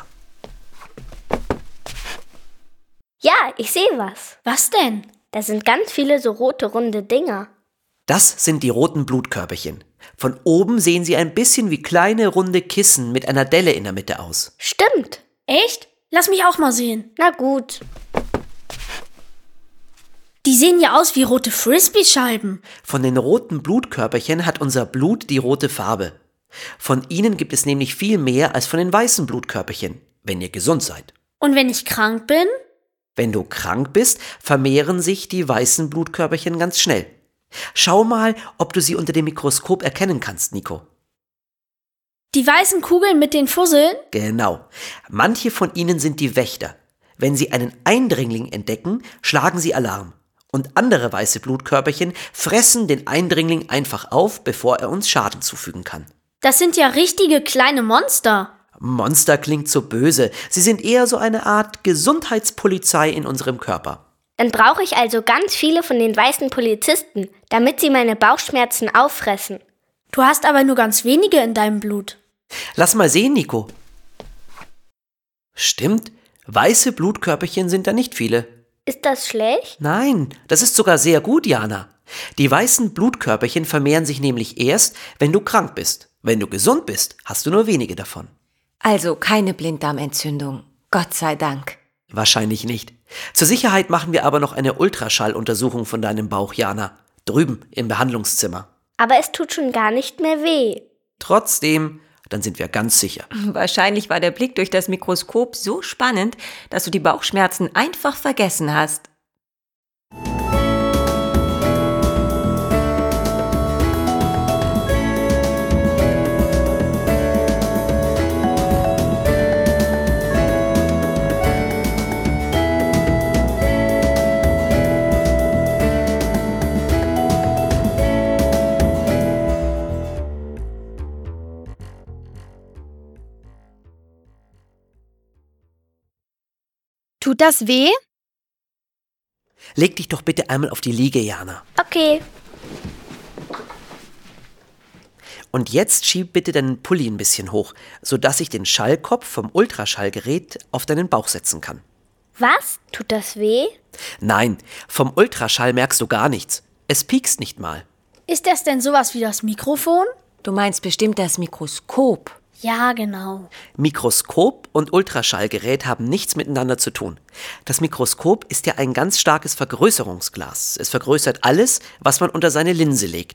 Ja, ich sehe was. Was denn? Da sind ganz viele so rote, runde Dinger. Das sind die roten Blutkörperchen. Von oben sehen sie ein bisschen wie kleine, runde Kissen mit einer Delle in der Mitte aus. Stimmt. Echt? Lass mich auch mal sehen. Na gut. Die sehen ja aus wie rote Frisbee-Scheiben. Von den roten Blutkörperchen hat unser Blut die rote Farbe. Von ihnen gibt es nämlich viel mehr als von den weißen Blutkörperchen, wenn ihr gesund seid. Und wenn ich krank bin? Wenn du krank bist, vermehren sich die weißen Blutkörperchen ganz schnell. Schau mal, ob du sie unter dem Mikroskop erkennen kannst, Nico. Die weißen Kugeln mit den Fusseln? Genau. Manche von ihnen sind die Wächter. Wenn sie einen Eindringling entdecken, schlagen sie Alarm. Und andere weiße Blutkörperchen fressen den Eindringling einfach auf, bevor er uns Schaden zufügen kann. Das sind ja richtige kleine Monster. Monster klingt so böse. Sie sind eher so eine Art Gesundheitspolizei in unserem Körper. Dann brauche ich also ganz viele von den weißen Polizisten, damit sie meine Bauchschmerzen auffressen. Du hast aber nur ganz wenige in deinem Blut. Lass mal sehen, Nico. Stimmt, weiße Blutkörperchen sind da nicht viele. Ist das schlecht? Nein, das ist sogar sehr gut, Jana. Die weißen Blutkörperchen vermehren sich nämlich erst, wenn du krank bist. Wenn du gesund bist, hast du nur wenige davon. Also keine Blinddarmentzündung. Gott sei Dank. Wahrscheinlich nicht. Zur Sicherheit machen wir aber noch eine Ultraschalluntersuchung von deinem Bauch, Jana. Drüben im Behandlungszimmer. Aber es tut schon gar nicht mehr weh. Trotzdem, dann sind wir ganz sicher. Wahrscheinlich war der Blick durch das Mikroskop so spannend, dass du die Bauchschmerzen einfach vergessen hast. Tut das weh? Leg dich doch bitte einmal auf die Liege, Jana. Okay. Und jetzt schieb bitte deinen Pulli ein bisschen hoch, sodass ich den Schallkopf vom Ultraschallgerät auf deinen Bauch setzen kann. Was? Tut das weh? Nein, vom Ultraschall merkst du gar nichts. Es piekst nicht mal. Ist das denn sowas wie das Mikrofon? Du meinst bestimmt das Mikroskop. Ja, genau. Mikroskop und Ultraschallgerät haben nichts miteinander zu tun. Das Mikroskop ist ja ein ganz starkes Vergrößerungsglas. Es vergrößert alles, was man unter seine Linse legt.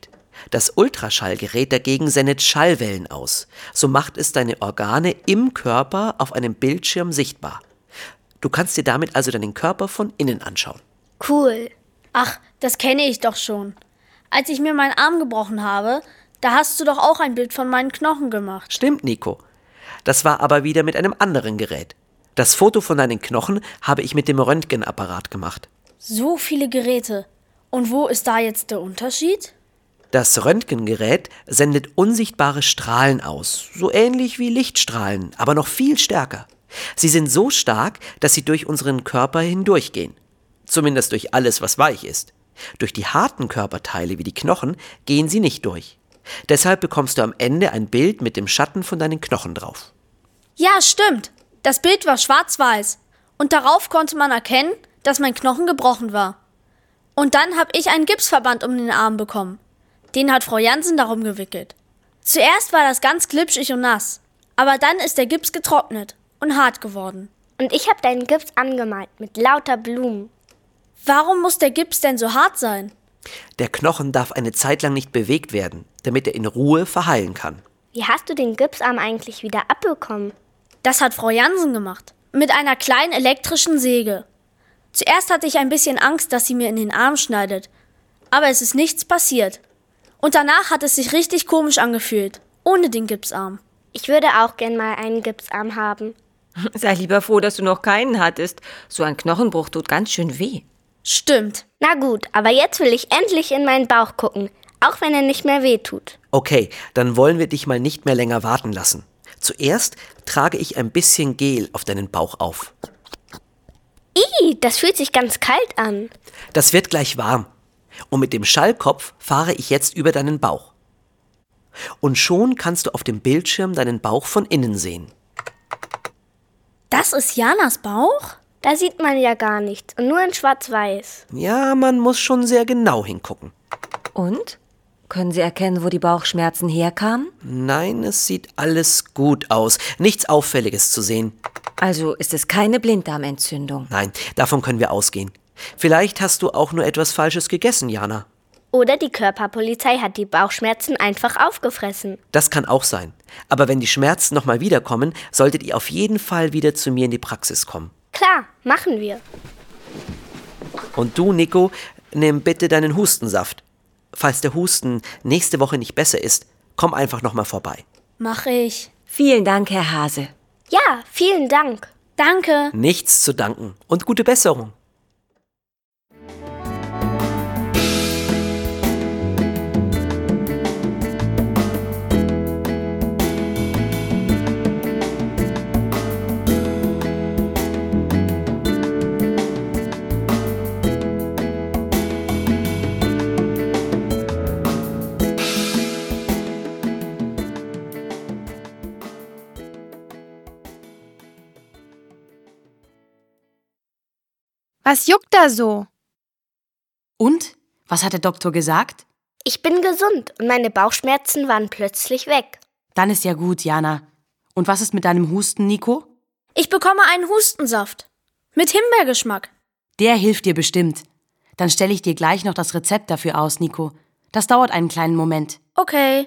Das Ultraschallgerät dagegen sendet Schallwellen aus. So macht es deine Organe im Körper auf einem Bildschirm sichtbar. Du kannst dir damit also deinen Körper von innen anschauen. Cool. Ach, das kenne ich doch schon. Als ich mir meinen Arm gebrochen habe, da hast du doch auch ein Bild von meinen Knochen gemacht. Stimmt, Nico. Das war aber wieder mit einem anderen Gerät. Das Foto von deinen Knochen habe ich mit dem Röntgenapparat gemacht. So viele Geräte. Und wo ist da jetzt der Unterschied? Das Röntgengerät sendet unsichtbare Strahlen aus, so ähnlich wie Lichtstrahlen, aber noch viel stärker. Sie sind so stark, dass sie durch unseren Körper hindurchgehen. Zumindest durch alles, was weich ist. Durch die harten Körperteile wie die Knochen gehen sie nicht durch. Deshalb bekommst du am Ende ein Bild mit dem Schatten von deinen Knochen drauf. Ja, stimmt. Das Bild war schwarz-weiß. Und darauf konnte man erkennen, dass mein Knochen gebrochen war. Und dann habe ich einen Gipsverband um den Arm bekommen. Den hat Frau Jansen darum gewickelt. Zuerst war das ganz glitschig und nass. Aber dann ist der Gips getrocknet und hart geworden. Und ich habe deinen Gips angemalt mit lauter Blumen. Warum muss der Gips denn so hart sein? Der Knochen darf eine Zeit lang nicht bewegt werden, damit er in Ruhe verheilen kann. Wie hast du den Gipsarm eigentlich wieder abbekommen? Das hat Frau Jansen gemacht. Mit einer kleinen elektrischen Säge. Zuerst hatte ich ein bisschen Angst, dass sie mir in den Arm schneidet. Aber es ist nichts passiert. Und danach hat es sich richtig komisch angefühlt. Ohne den Gipsarm. Ich würde auch gern mal einen Gipsarm haben. Sei lieber froh, dass du noch keinen hattest. So ein Knochenbruch tut ganz schön weh. Stimmt. Na gut, aber jetzt will ich endlich in meinen Bauch gucken. Auch wenn er nicht mehr weh tut. Okay, dann wollen wir dich mal nicht mehr länger warten lassen. Zuerst trage ich ein bisschen Gel auf deinen Bauch auf. Ih, das fühlt sich ganz kalt an. Das wird gleich warm. Und mit dem Schallkopf fahre ich jetzt über deinen Bauch. Und schon kannst du auf dem Bildschirm deinen Bauch von innen sehen. Das ist Janas Bauch? Da sieht man ja gar nichts und nur in schwarz-weiß. Ja, man muss schon sehr genau hingucken. Und? Können Sie erkennen, wo die Bauchschmerzen herkamen? Nein, es sieht alles gut aus. Nichts Auffälliges zu sehen. Also ist es keine Blinddarmentzündung? Nein, davon können wir ausgehen. Vielleicht hast du auch nur etwas Falsches gegessen, Jana. Oder die Körperpolizei hat die Bauchschmerzen einfach aufgefressen. Das kann auch sein. Aber wenn die Schmerzen nochmal wiederkommen, solltet ihr auf jeden Fall wieder zu mir in die Praxis kommen. Klar, machen wir. Und du, Nico, nimm bitte deinen Hustensaft. Falls der Husten nächste Woche nicht besser ist, komm einfach nochmal vorbei. Mach ich. Vielen Dank, Herr Hase. Ja, vielen Dank. Danke. Nichts zu danken und gute Besserung. Was juckt da so? Und? Was hat der Doktor gesagt? Ich bin gesund und meine Bauchschmerzen waren plötzlich weg. Dann ist ja gut, Jana. Und was ist mit deinem Husten, Nico? Ich bekomme einen Hustensaft. Mit Himbeergeschmack. Der hilft dir bestimmt. Dann stelle ich dir gleich noch das Rezept dafür aus, Nico. Das dauert einen kleinen Moment. Okay.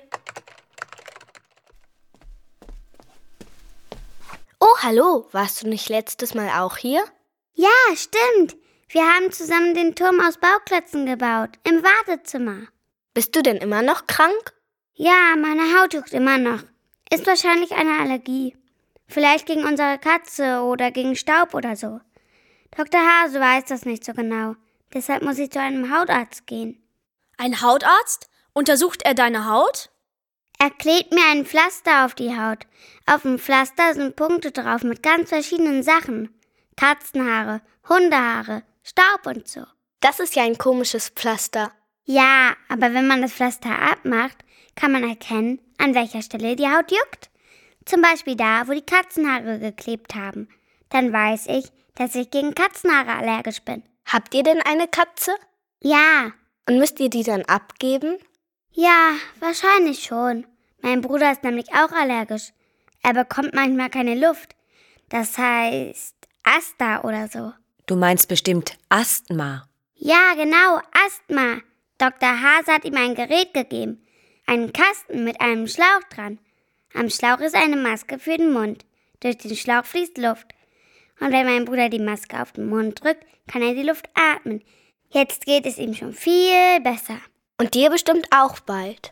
Oh, hallo. Warst du nicht letztes Mal auch hier? Ja, stimmt. Wir haben zusammen den Turm aus Bauklötzen gebaut, im Wartezimmer. Bist du denn immer noch krank? Ja, meine Haut juckt immer noch. Ist wahrscheinlich eine Allergie. Vielleicht gegen unsere Katze oder gegen Staub oder so. Doktor Hase weiß das nicht so genau. Deshalb muss ich zu einem Hautarzt gehen. Ein Hautarzt? Untersucht er deine Haut? Er klebt mir ein Pflaster auf die Haut. Auf dem Pflaster sind Punkte drauf mit ganz verschiedenen Sachen. Katzenhaare, Hundehaare, Staub und so. Das ist ja ein komisches Pflaster. Ja, aber wenn man das Pflaster abmacht, kann man erkennen, an welcher Stelle die Haut juckt. Zum Beispiel da, wo die Katzenhaare geklebt haben. Dann weiß ich, dass ich gegen Katzenhaare allergisch bin. Habt ihr denn eine Katze? Ja. Und müsst ihr die dann abgeben? Ja, wahrscheinlich schon. Mein Bruder ist nämlich auch allergisch. Er bekommt manchmal keine Luft. Das heißt Asta oder so. Du meinst bestimmt Asthma. Ja, genau, Asthma. Doktor Hase hat ihm ein Gerät gegeben. einen Kasten mit einem Schlauch dran. Am Schlauch ist eine Maske für den Mund. Durch den Schlauch fließt Luft. Und wenn mein Bruder die Maske auf den Mund drückt, kann er die Luft atmen. Jetzt geht es ihm schon viel besser. Und dir bestimmt auch bald.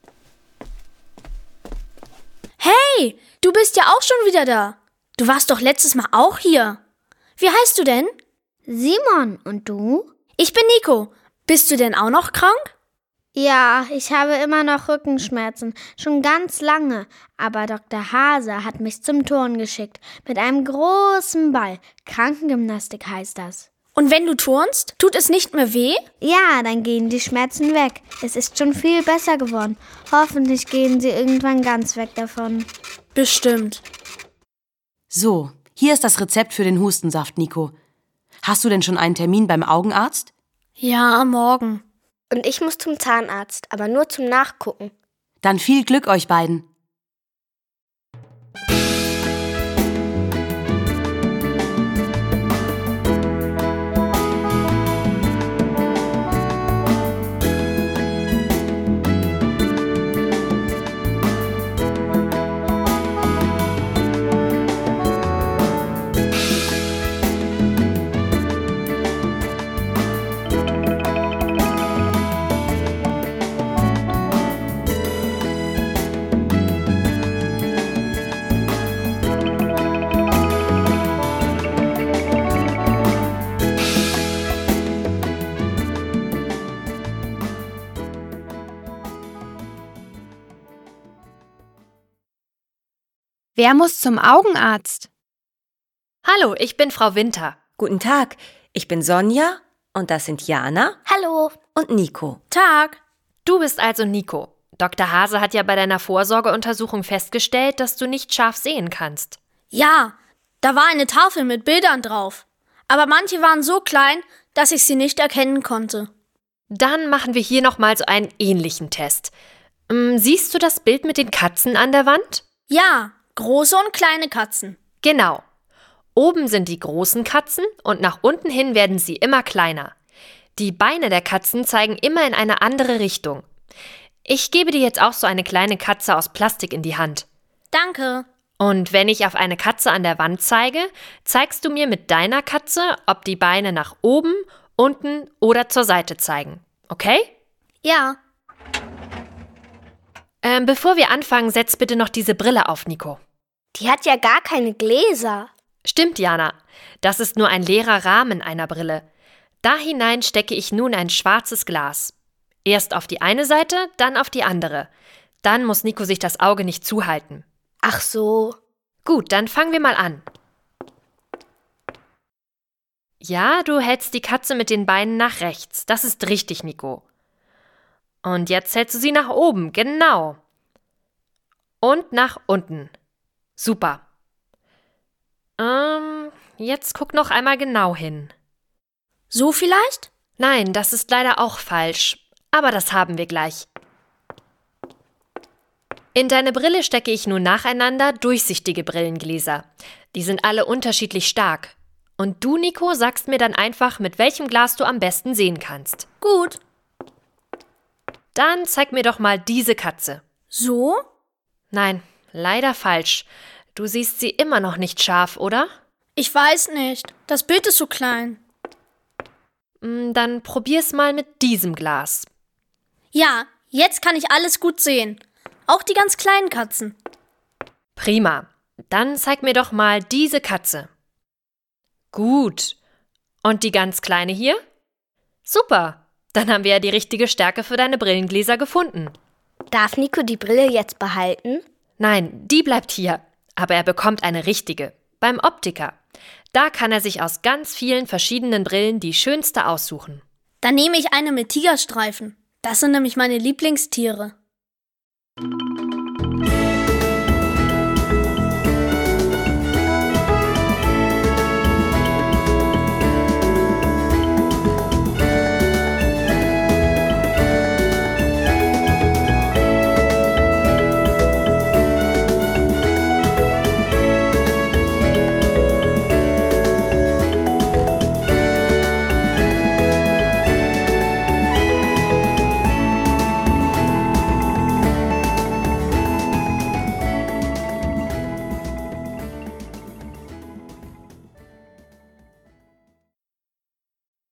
Hey, du bist ja auch schon wieder da. Du warst doch letztes Mal auch hier. Wie heißt du denn? Simon, und du? Ich bin Nico. Bist du denn auch noch krank? Ja, ich habe immer noch Rückenschmerzen, schon ganz lange. Aber Doktor Hase hat mich zum Turnen geschickt, mit einem großen Ball. Krankengymnastik heißt das. Und wenn du turnst, tut es nicht mehr weh? Ja, dann gehen die Schmerzen weg. Es ist schon viel besser geworden. Hoffentlich gehen sie irgendwann ganz weg davon. Bestimmt. So, hier ist das Rezept für den Hustensaft, Nico. Hast du denn schon einen Termin beim Augenarzt? Ja, morgen. Und ich muss zum Zahnarzt, aber nur zum Nachgucken. Dann viel Glück euch beiden. Wer muss zum Augenarzt? Hallo, ich bin Frau Winter. Guten Tag, ich bin Sonja und das sind Jana Hallo. und Nico. Tag. Du bist also Nico. Doktor Hase hat ja bei deiner Vorsorgeuntersuchung festgestellt, dass du nicht scharf sehen kannst. Ja, da war eine Tafel mit Bildern drauf. Aber manche waren so klein, dass ich sie nicht erkennen konnte. Dann machen wir hier nochmal so einen ähnlichen Test. Hm, siehst du das Bild mit den Katzen an der Wand? Ja, große und kleine Katzen. Genau. Oben sind die großen Katzen und nach unten hin werden sie immer kleiner. Die Beine der Katzen zeigen immer in eine andere Richtung. Ich gebe dir jetzt auch so eine kleine Katze aus Plastik in die Hand. Danke. Und wenn ich auf eine Katze an der Wand zeige, zeigst du mir mit deiner Katze, ob die Beine nach oben, unten oder zur Seite zeigen. Okay? Ja. Ähm, bevor wir anfangen, setz bitte noch diese Brille auf, Nico. Die hat ja gar keine Gläser. Stimmt, Jana. Das ist nur ein leerer Rahmen einer Brille. Da hinein stecke ich nun ein schwarzes Glas. Erst auf die eine Seite, dann auf die andere. Dann muss Nico sich das Auge nicht zuhalten. Ach so. Gut, dann fangen wir mal an. Ja, du hältst die Katze mit den Beinen nach rechts. Das ist richtig, Nico. Und jetzt hältst du sie nach oben, genau. Und nach unten. Super. Ähm, jetzt guck noch einmal genau hin. So vielleicht? Nein, das ist leider auch falsch. Aber das haben wir gleich. In deine Brille stecke ich nun nacheinander durchsichtige Brillengläser. Die sind alle unterschiedlich stark. Und du, Nico, sagst mir dann einfach, mit welchem Glas du am besten sehen kannst. Gut. Dann zeig mir doch mal diese Katze. So? Nein, leider falsch. Du siehst sie immer noch nicht scharf, oder? Ich weiß nicht. Das Bild ist so klein. Dann probier's mal mit diesem Glas. Ja, jetzt kann ich alles gut sehen. Auch die ganz kleinen Katzen. Prima. Dann zeig mir doch mal diese Katze. Gut. Und die ganz kleine hier? Super. Dann haben wir ja die richtige Stärke für deine Brillengläser gefunden. Darf Nico die Brille jetzt behalten? Nein, die bleibt hier. Aber er bekommt eine richtige. Beim Optiker. Da kann er sich aus ganz vielen verschiedenen Brillen die schönste aussuchen. Dann nehme ich eine mit Tigerstreifen. Das sind nämlich meine Lieblingstiere.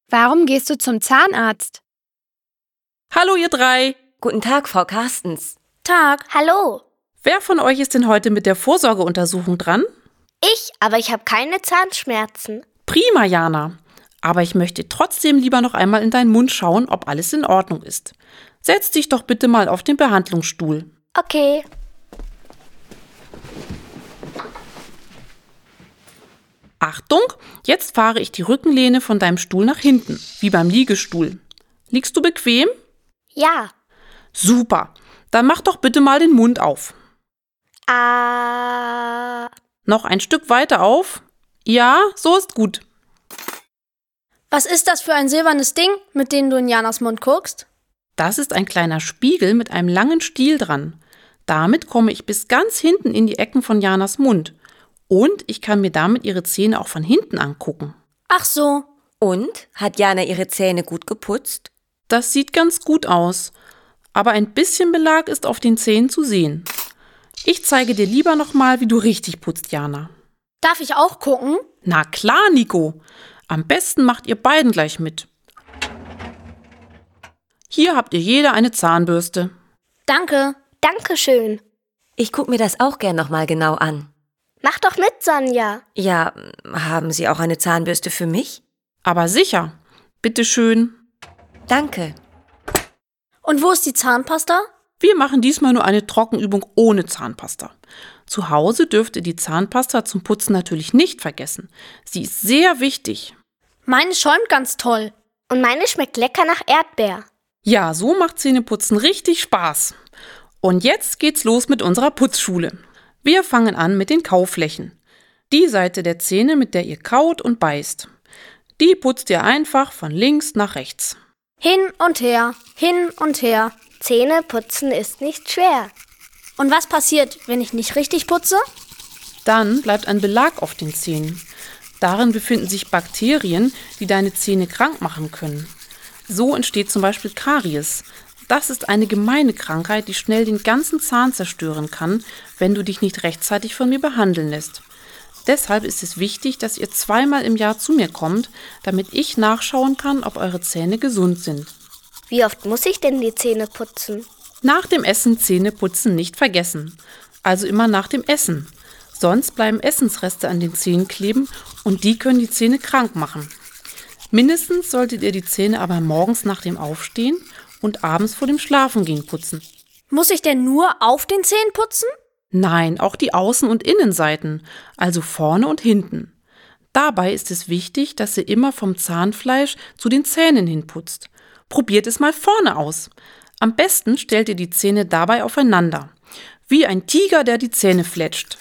Warum gehst du zum Zahnarzt? Hallo ihr drei. Guten Tag, Frau Carstens. Tag. Hallo. Wer von euch ist denn heute mit der Vorsorgeuntersuchung dran? Ich, aber ich habe keine Zahnschmerzen. Prima, Jana. Aber ich möchte trotzdem lieber noch einmal in deinen Mund schauen, ob alles in Ordnung ist. Setz dich doch bitte mal auf den Behandlungsstuhl. Okay. Achtung, jetzt fahre ich die Rückenlehne von deinem Stuhl nach hinten, wie beim Liegestuhl. Liegst du bequem? Ja. Super. Dann mach doch bitte mal den Mund auf. Ah. Noch ein Stück weiter auf. Ja, so ist gut. Was ist das für ein silbernes Ding, mit dem du in Janas Mund guckst? Das ist ein kleiner Spiegel mit einem langen Stiel dran. Damit komme ich bis ganz hinten in die Ecken von Janas Mund. Und ich kann mir damit ihre Zähne auch von hinten angucken. Ach so. Und? Hat Jana ihre Zähne gut geputzt? Das sieht ganz gut aus. Aber ein bisschen Belag ist auf den Zähnen zu sehen. Ich zeige dir lieber nochmal, wie du richtig putzt, Jana. Darf ich auch gucken? Na klar, Nico. Am besten macht ihr beiden gleich mit. Hier habt ihr jeder eine Zahnbürste. Danke. Dankeschön. Ich guck mir das auch gern nochmal genau an. Mach doch mit, Sonja. Ja, haben Sie auch eine Zahnbürste für mich? Aber sicher. Bitteschön. Danke. Und wo ist die Zahnpasta? Wir machen diesmal nur eine Trockenübung ohne Zahnpasta. Zu Hause dürft ihr die Zahnpasta zum Putzen natürlich nicht vergessen. Sie ist sehr wichtig. Meine schäumt ganz toll. Und meine schmeckt lecker nach Erdbeer. Ja, so macht Zähneputzen richtig Spaß. Und jetzt geht's los mit unserer Putzschule. Wir fangen an mit den Kauflächen. Die Seite der Zähne, mit der ihr kaut und beißt. Die putzt ihr einfach von links nach rechts. Hin und her, hin und her. Zähne putzen ist nicht schwer. Und was passiert, wenn ich nicht richtig putze? Dann bleibt ein Belag auf den Zähnen. Darin befinden sich Bakterien, die deine Zähne krank machen können. So entsteht zum Beispiel Karies. Das ist eine gemeine Krankheit, die schnell den ganzen Zahn zerstören kann, wenn du dich nicht rechtzeitig von mir behandeln lässt. Deshalb ist es wichtig, dass ihr zweimal im Jahr zu mir kommt, damit ich nachschauen kann, ob eure Zähne gesund sind. Wie oft muss ich denn die Zähne putzen? Nach dem Essen Zähne putzen nicht vergessen. Also immer nach dem Essen. Sonst bleiben Essensreste an den Zähnen kleben und die können die Zähne krank machen. Mindestens solltet ihr die Zähne aber morgens nach dem Aufstehen und abends vor dem Schlafengehen putzen. Muss ich denn nur auf den Zähnen putzen? Nein, auch die Außen- und Innenseiten, also vorne und hinten. Dabei ist es wichtig, dass ihr immer vom Zahnfleisch zu den Zähnen hin putzt. Probiert es mal vorne aus. Am besten stellt ihr die Zähne dabei aufeinander. Wie ein Tiger, der die Zähne fletscht.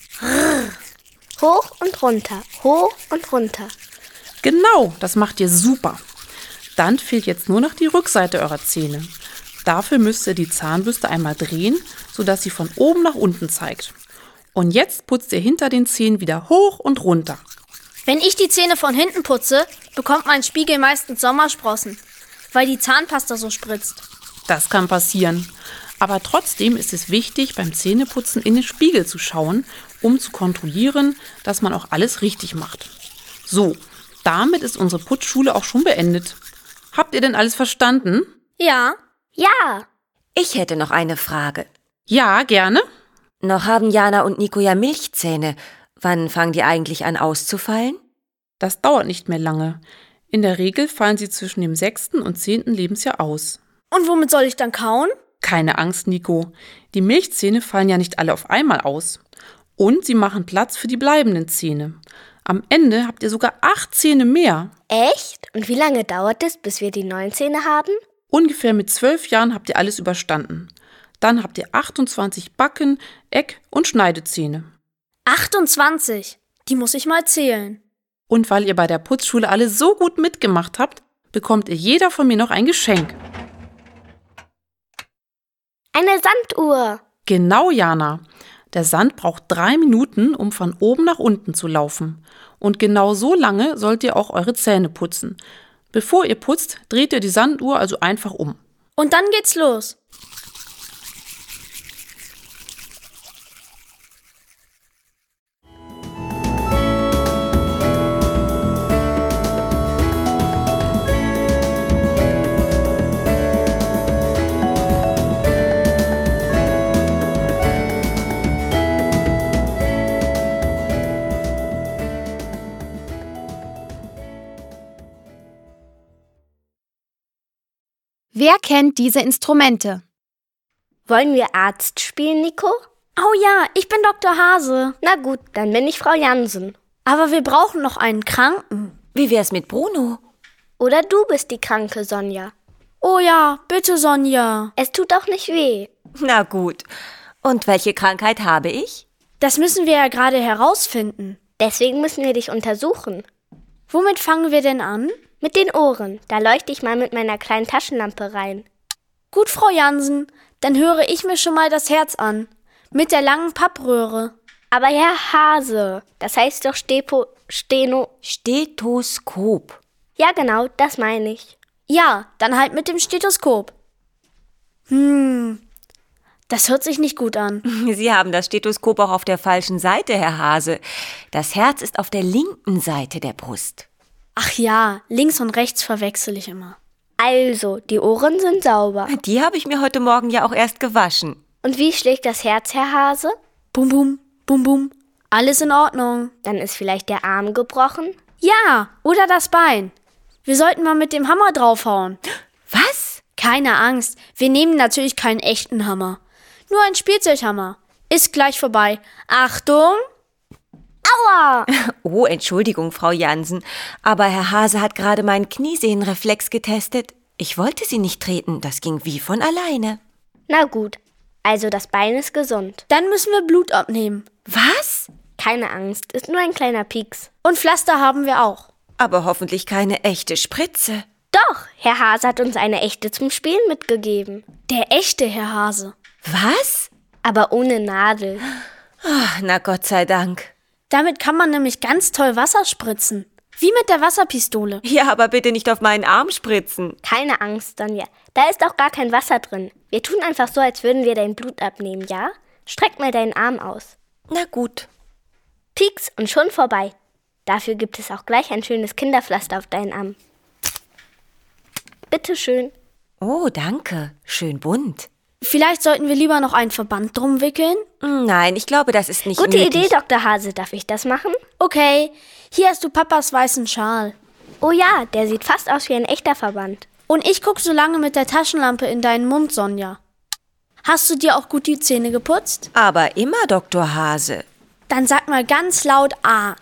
Hoch und runter, hoch und runter. Genau, das macht ihr super. Dann fehlt jetzt nur noch die Rückseite eurer Zähne. Dafür müsst ihr die Zahnbürste einmal drehen, sodass sie von oben nach unten zeigt. Und jetzt putzt ihr hinter den Zähnen wieder hoch und runter. Wenn ich die Zähne von hinten putze, bekommt mein Spiegel meistens Sommersprossen, weil die Zahnpasta so spritzt. Das kann passieren. Aber trotzdem ist es wichtig, beim Zähneputzen in den Spiegel zu schauen, um zu kontrollieren, dass man auch alles richtig macht. So, damit ist unsere Putzschule auch schon beendet. Habt ihr denn alles verstanden? Ja. Ja. Ich hätte noch eine Frage. Ja, gerne. Noch haben Jana und Nico ja Milchzähne. Wann fangen die eigentlich an auszufallen? Das dauert nicht mehr lange. In der Regel fallen sie zwischen dem sechsten und zehnten Lebensjahr aus. Und womit soll ich dann kauen? Keine Angst, Nico. Die Milchzähne fallen ja nicht alle auf einmal aus. Und sie machen Platz für die bleibenden Zähne. Am Ende habt ihr sogar acht Zähne mehr. Echt? Und wie lange dauert es, bis wir die neuen Zähne haben? Ungefähr mit zwölf Jahren habt ihr alles überstanden. Dann habt ihr achtundzwanzig Backen-, Eck- und Schneidezähne. achtundzwanzig. Die muss ich mal zählen. Und weil ihr bei der Putzschule alle so gut mitgemacht habt, bekommt ihr jeder von mir noch ein Geschenk. Eine Sanduhr. Genau, Jana. Der Sand braucht drei Minuten, um von oben nach unten zu laufen. Und genau so lange sollt ihr auch eure Zähne putzen. Bevor ihr putzt, dreht ihr die Sanduhr also einfach um. Und dann geht's los. Wer kennt diese Instrumente? Wollen wir Arzt spielen, Nico? Oh ja, ich bin Doktor Hase. Na gut, dann bin ich Frau Jansen. Aber wir brauchen noch einen Kranken. Wie wär's mit Bruno? Oder du bist die kranke Sonja. Oh ja, bitte Sonja. Es tut auch nicht weh. Na gut. Und welche Krankheit habe ich? Das müssen wir ja gerade herausfinden. Deswegen müssen wir dich untersuchen. Womit fangen wir denn an? Mit den Ohren. Da leuchte ich mal mit meiner kleinen Taschenlampe rein. Gut, Frau Jansen. Dann höre ich mir schon mal das Herz an. Mit der langen Pappröhre. Aber Herr Hase, das heißt doch Stepo, Steno... Stethoskop. Ja, genau, das meine ich. Ja, dann halt mit dem Stethoskop. Hm, das hört sich nicht gut an. Sie haben das Stethoskop auch auf der falschen Seite, Herr Hase. Das Herz ist auf der linken Seite der Brust. Ach ja, links und rechts verwechsel ich immer. Also, die Ohren sind sauber. Die habe ich mir heute Morgen ja auch erst gewaschen. Und wie schlägt das Herz, Herr Hase? Bum, bum, bum, bum. Alles in Ordnung. Dann ist vielleicht der Arm gebrochen? Ja, oder das Bein. Wir sollten mal mit dem Hammer draufhauen. Was? Keine Angst, wir nehmen natürlich keinen echten Hammer. Nur ein Spielzeughammer. Ist gleich vorbei. Achtung! Aua! Oh, Entschuldigung, Frau Jansen, aber Herr Hase hat gerade meinen Kniesehnenreflex getestet. Ich wollte Sie nicht treten, das ging wie von alleine. Na gut, also das Bein ist gesund. Dann müssen wir Blut abnehmen. Was? Keine Angst, ist nur ein kleiner Pieks. Und Pflaster haben wir auch. Aber hoffentlich keine echte Spritze. Doch, Herr Hase hat uns eine echte zum Spielen mitgegeben. Der echte Herr Hase. Was? Aber ohne Nadel. Ach, na Gott sei Dank. Damit kann man nämlich ganz toll Wasser spritzen. Wie mit der Wasserpistole. Ja, aber bitte nicht auf meinen Arm spritzen. Keine Angst, Sonja. Da ist auch gar kein Wasser drin. Wir tun einfach so, als würden wir dein Blut abnehmen, ja? Streck mal deinen Arm aus. Na gut. Pieks und schon vorbei. Dafür gibt es auch gleich ein schönes Kinderpflaster auf deinen Arm. Bitte schön. Oh, danke. Schön bunt. Vielleicht sollten wir lieber noch einen Verband drum wickeln? Nein, ich glaube, das ist nicht Gute nötig. Idee, Doktor Hase. Darf ich das machen? Okay, hier hast du Papas weißen Schal. Oh ja, der sieht fast aus wie ein echter Verband. Und ich guck so lange mit der Taschenlampe in deinen Mund, Sonja. Hast du dir auch gut die Zähne geputzt? Aber immer, Doktor Hase. Dann sag mal ganz laut A.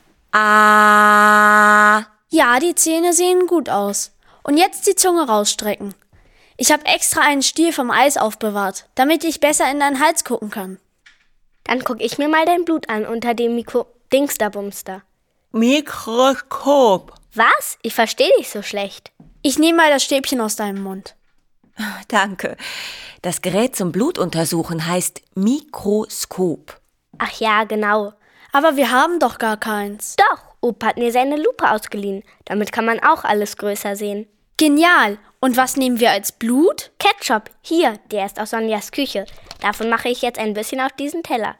Ah. Ja, die Zähne sehen gut aus. Und jetzt die Zunge rausstrecken. Ich habe extra einen Stiel vom Eis aufbewahrt, damit ich besser in deinen Hals gucken kann. Dann guck ich mir mal dein Blut an unter dem Mikro... Dingsterbumster. Mikroskop. Was? Ich verstehe dich so schlecht. Ich nehme mal das Stäbchen aus deinem Mund. Danke. Das Gerät zum Blutuntersuchen heißt Mikroskop. Ach ja, genau. Aber wir haben doch gar keins. Doch, Opa hat mir seine Lupe ausgeliehen. Damit kann man auch alles größer sehen. Genial. Und was nehmen wir als Blut? Ketchup. Hier, der ist aus Sonjas Küche. Davon mache ich jetzt ein bisschen auf diesen Teller.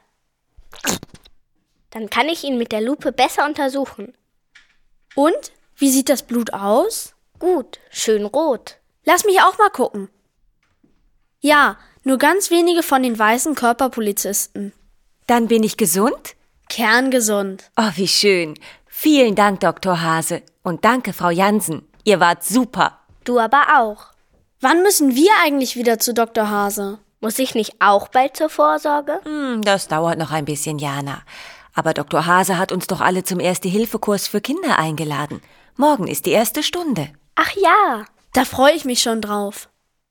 Dann kann ich ihn mit der Lupe besser untersuchen. Und? Wie sieht das Blut aus? Gut, schön rot. Lass mich auch mal gucken. Ja, nur ganz wenige von den weißen Körperpolizisten. Dann bin ich gesund? Kerngesund. Oh, wie schön. Vielen Dank, Doktor Hase. Und danke, Frau Jansen. Ihr wart super. Du aber auch. Wann müssen wir eigentlich wieder zu Doktor Hase? Muss ich nicht auch bald zur Vorsorge? Hm, das dauert noch ein bisschen, Jana. Aber Doktor Hase hat uns doch alle zum Erste-Hilfe-Kurs für Kinder eingeladen. Morgen ist die erste Stunde. Ach ja. Da freue ich mich schon drauf.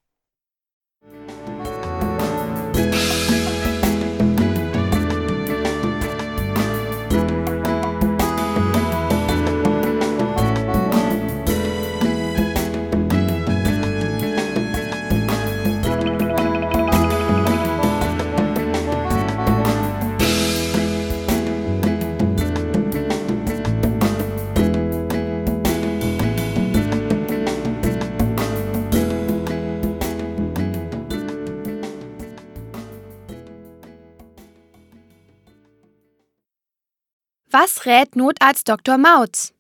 Was rät Notarzt Doktor Mautz?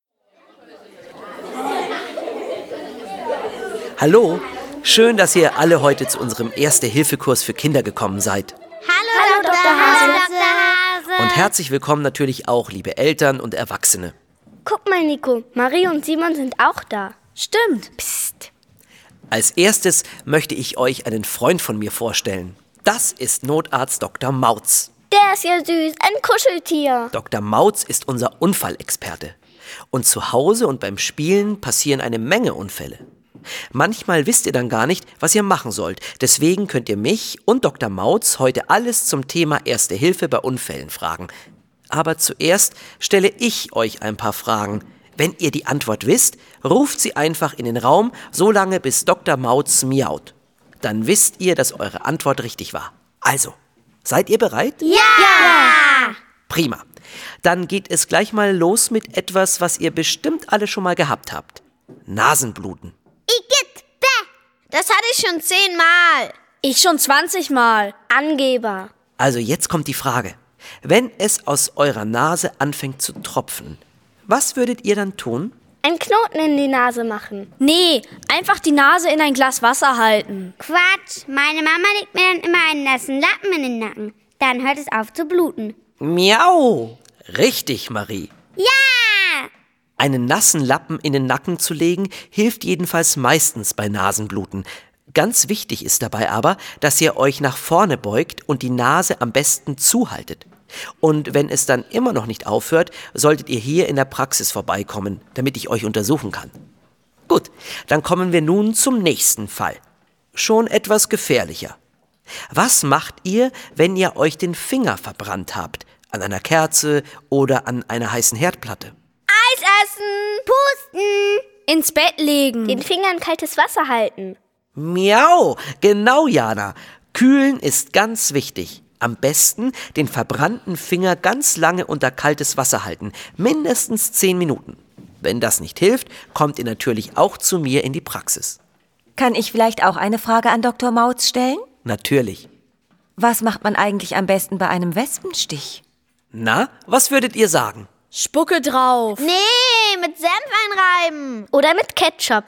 Hallo, schön, dass ihr alle heute zu unserem Erste-Hilfe-Kurs für Kinder gekommen seid. Hallo, Doktor Hase. Doktor Hase. Und herzlich willkommen natürlich auch, liebe Eltern und Erwachsene. Guck mal, Nico, Marie und Simon sind auch da. Stimmt. Psst. Als erstes möchte ich euch einen Freund von mir vorstellen. Das ist Notarzt Doktor Mautz. Der ist ja süß, ein Kuscheltier. Doktor Mautz ist unser Unfallexperte. Und zu Hause und beim Spielen passieren eine Menge Unfälle. Manchmal wisst ihr dann gar nicht, was ihr machen sollt. Deswegen könnt ihr mich und Doktor Mautz heute alles zum Thema Erste Hilfe bei Unfällen fragen. Aber zuerst stelle ich euch ein paar Fragen. Wenn ihr die Antwort wisst, ruft sie einfach in den Raum, so lange bis Doktor Mautz miaut. Dann wisst ihr, dass eure Antwort richtig war. Also, seid ihr bereit? Ja! ja! Prima. Dann geht es gleich mal los mit etwas, was ihr bestimmt alle schon mal gehabt habt. Nasenbluten. Igitt, bäh! Das hatte ich schon zehnmal. Ich schon zwanzigmal. Angeber. Also jetzt kommt die Frage. Wenn es aus eurer Nase anfängt zu tropfen, was würdet ihr dann tun? Einen Knoten in die Nase machen. Nee, einfach die Nase in ein Glas Wasser halten. Quatsch, meine Mama legt mir dann immer einen nassen Lappen in den Nacken. Dann hört es auf zu bluten. Miau! Richtig, Marie. Ja! Einen nassen Lappen in den Nacken zu legen, hilft jedenfalls meistens bei Nasenbluten. Ganz wichtig ist dabei aber, dass ihr euch nach vorne beugt und die Nase am besten zuhaltet. Und wenn es dann immer noch nicht aufhört, solltet ihr hier in der Praxis vorbeikommen, damit ich euch untersuchen kann. Gut, dann kommen wir nun zum nächsten Fall. Schon etwas gefährlicher. Was macht ihr, wenn ihr euch den Finger verbrannt habt? An einer Kerze oder an einer heißen Herdplatte? Eis essen, pusten, ins Bett legen, den Finger in kaltes Wasser halten. Miau, genau, Jana. Kühlen ist ganz wichtig. Am besten den verbrannten Finger ganz lange unter kaltes Wasser halten, mindestens zehn Minuten. Wenn das nicht hilft, kommt ihr natürlich auch zu mir in die Praxis. Kann ich vielleicht auch eine Frage an Doktor Mautz stellen? Natürlich. Was macht man eigentlich am besten bei einem Wespenstich? Na, was würdet ihr sagen? Spucke drauf. Nee, mit Senf einreiben. Oder mit Ketchup.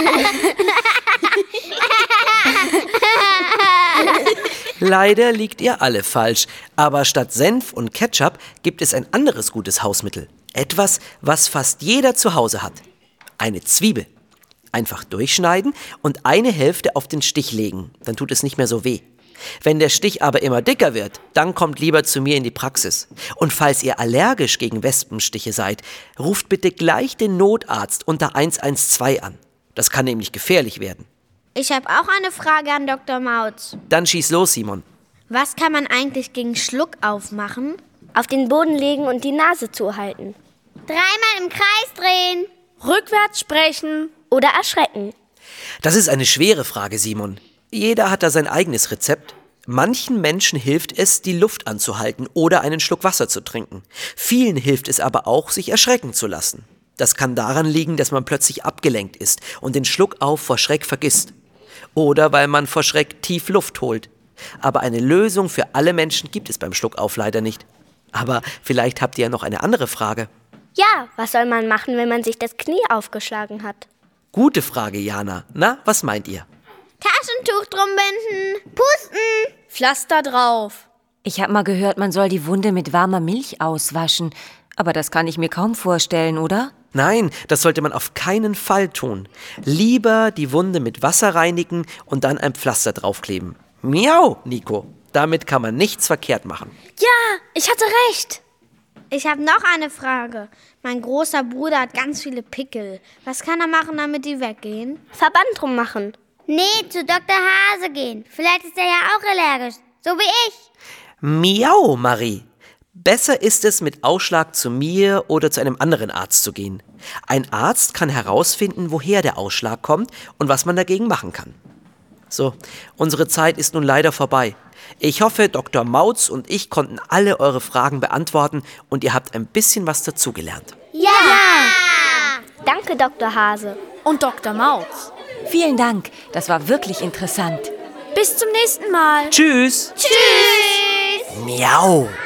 Leider liegt ihr alle falsch, aber statt Senf und Ketchup gibt es ein anderes gutes Hausmittel. Etwas, was fast jeder zu Hause hat. Eine Zwiebel. Einfach durchschneiden und eine Hälfte auf den Stich legen, dann tut es nicht mehr so weh. Wenn der Stich aber immer dicker wird, dann kommt lieber zu mir in die Praxis. Und falls ihr allergisch gegen Wespenstiche seid, ruft bitte gleich den Notarzt unter eins eins zwei an. Das kann nämlich gefährlich werden. Ich habe auch eine Frage an Doktor Mautz. Dann schieß los, Simon. Was kann man eigentlich gegen Schluckauf machen? Auf den Boden legen und die Nase zuhalten. Dreimal im Kreis drehen. Rückwärts sprechen. Oder erschrecken. Das ist eine schwere Frage, Simon. Jeder hat da sein eigenes Rezept. Manchen Menschen hilft es, die Luft anzuhalten oder einen Schluck Wasser zu trinken. Vielen hilft es aber auch, sich erschrecken zu lassen. Das kann daran liegen, dass man plötzlich abgelenkt ist und den Schluckauf vor Schreck vergisst. Oder weil man vor Schreck tief Luft holt. Aber eine Lösung für alle Menschen gibt es beim Schluckauf leider nicht. Aber vielleicht habt ihr ja noch eine andere Frage. Ja, was soll man machen, wenn man sich das Knie aufgeschlagen hat? Gute Frage, Jana. Na, was meint ihr? Taschentuch drum binden. Pusten. Pflaster drauf. Ich habe mal gehört, man soll die Wunde mit warmer Milch auswaschen. Aber das kann ich mir kaum vorstellen, oder? Nein, das sollte man auf keinen Fall tun. Lieber die Wunde mit Wasser reinigen und dann ein Pflaster draufkleben. Miau, Nico. Damit kann man nichts verkehrt machen. Ja, ich hatte recht. Ich habe noch eine Frage. Mein großer Bruder hat ganz viele Pickel. Was kann er machen, damit die weggehen? Verband drum machen. Nee, zu Doktor Hase gehen. Vielleicht ist er ja auch allergisch. So wie ich. Miau, Marie. Besser ist es, mit Ausschlag zu mir oder zu einem anderen Arzt zu gehen. Ein Arzt kann herausfinden, woher der Ausschlag kommt und was man dagegen machen kann. So, unsere Zeit ist nun leider vorbei. Ich hoffe, Doktor Mautz und ich konnten alle eure Fragen beantworten und ihr habt ein bisschen was dazugelernt. Ja! Danke, Doktor Hase. Und Doktor Mautz. Vielen Dank, das war wirklich interessant. Bis zum nächsten Mal. Tschüss! Tschüss! Miau!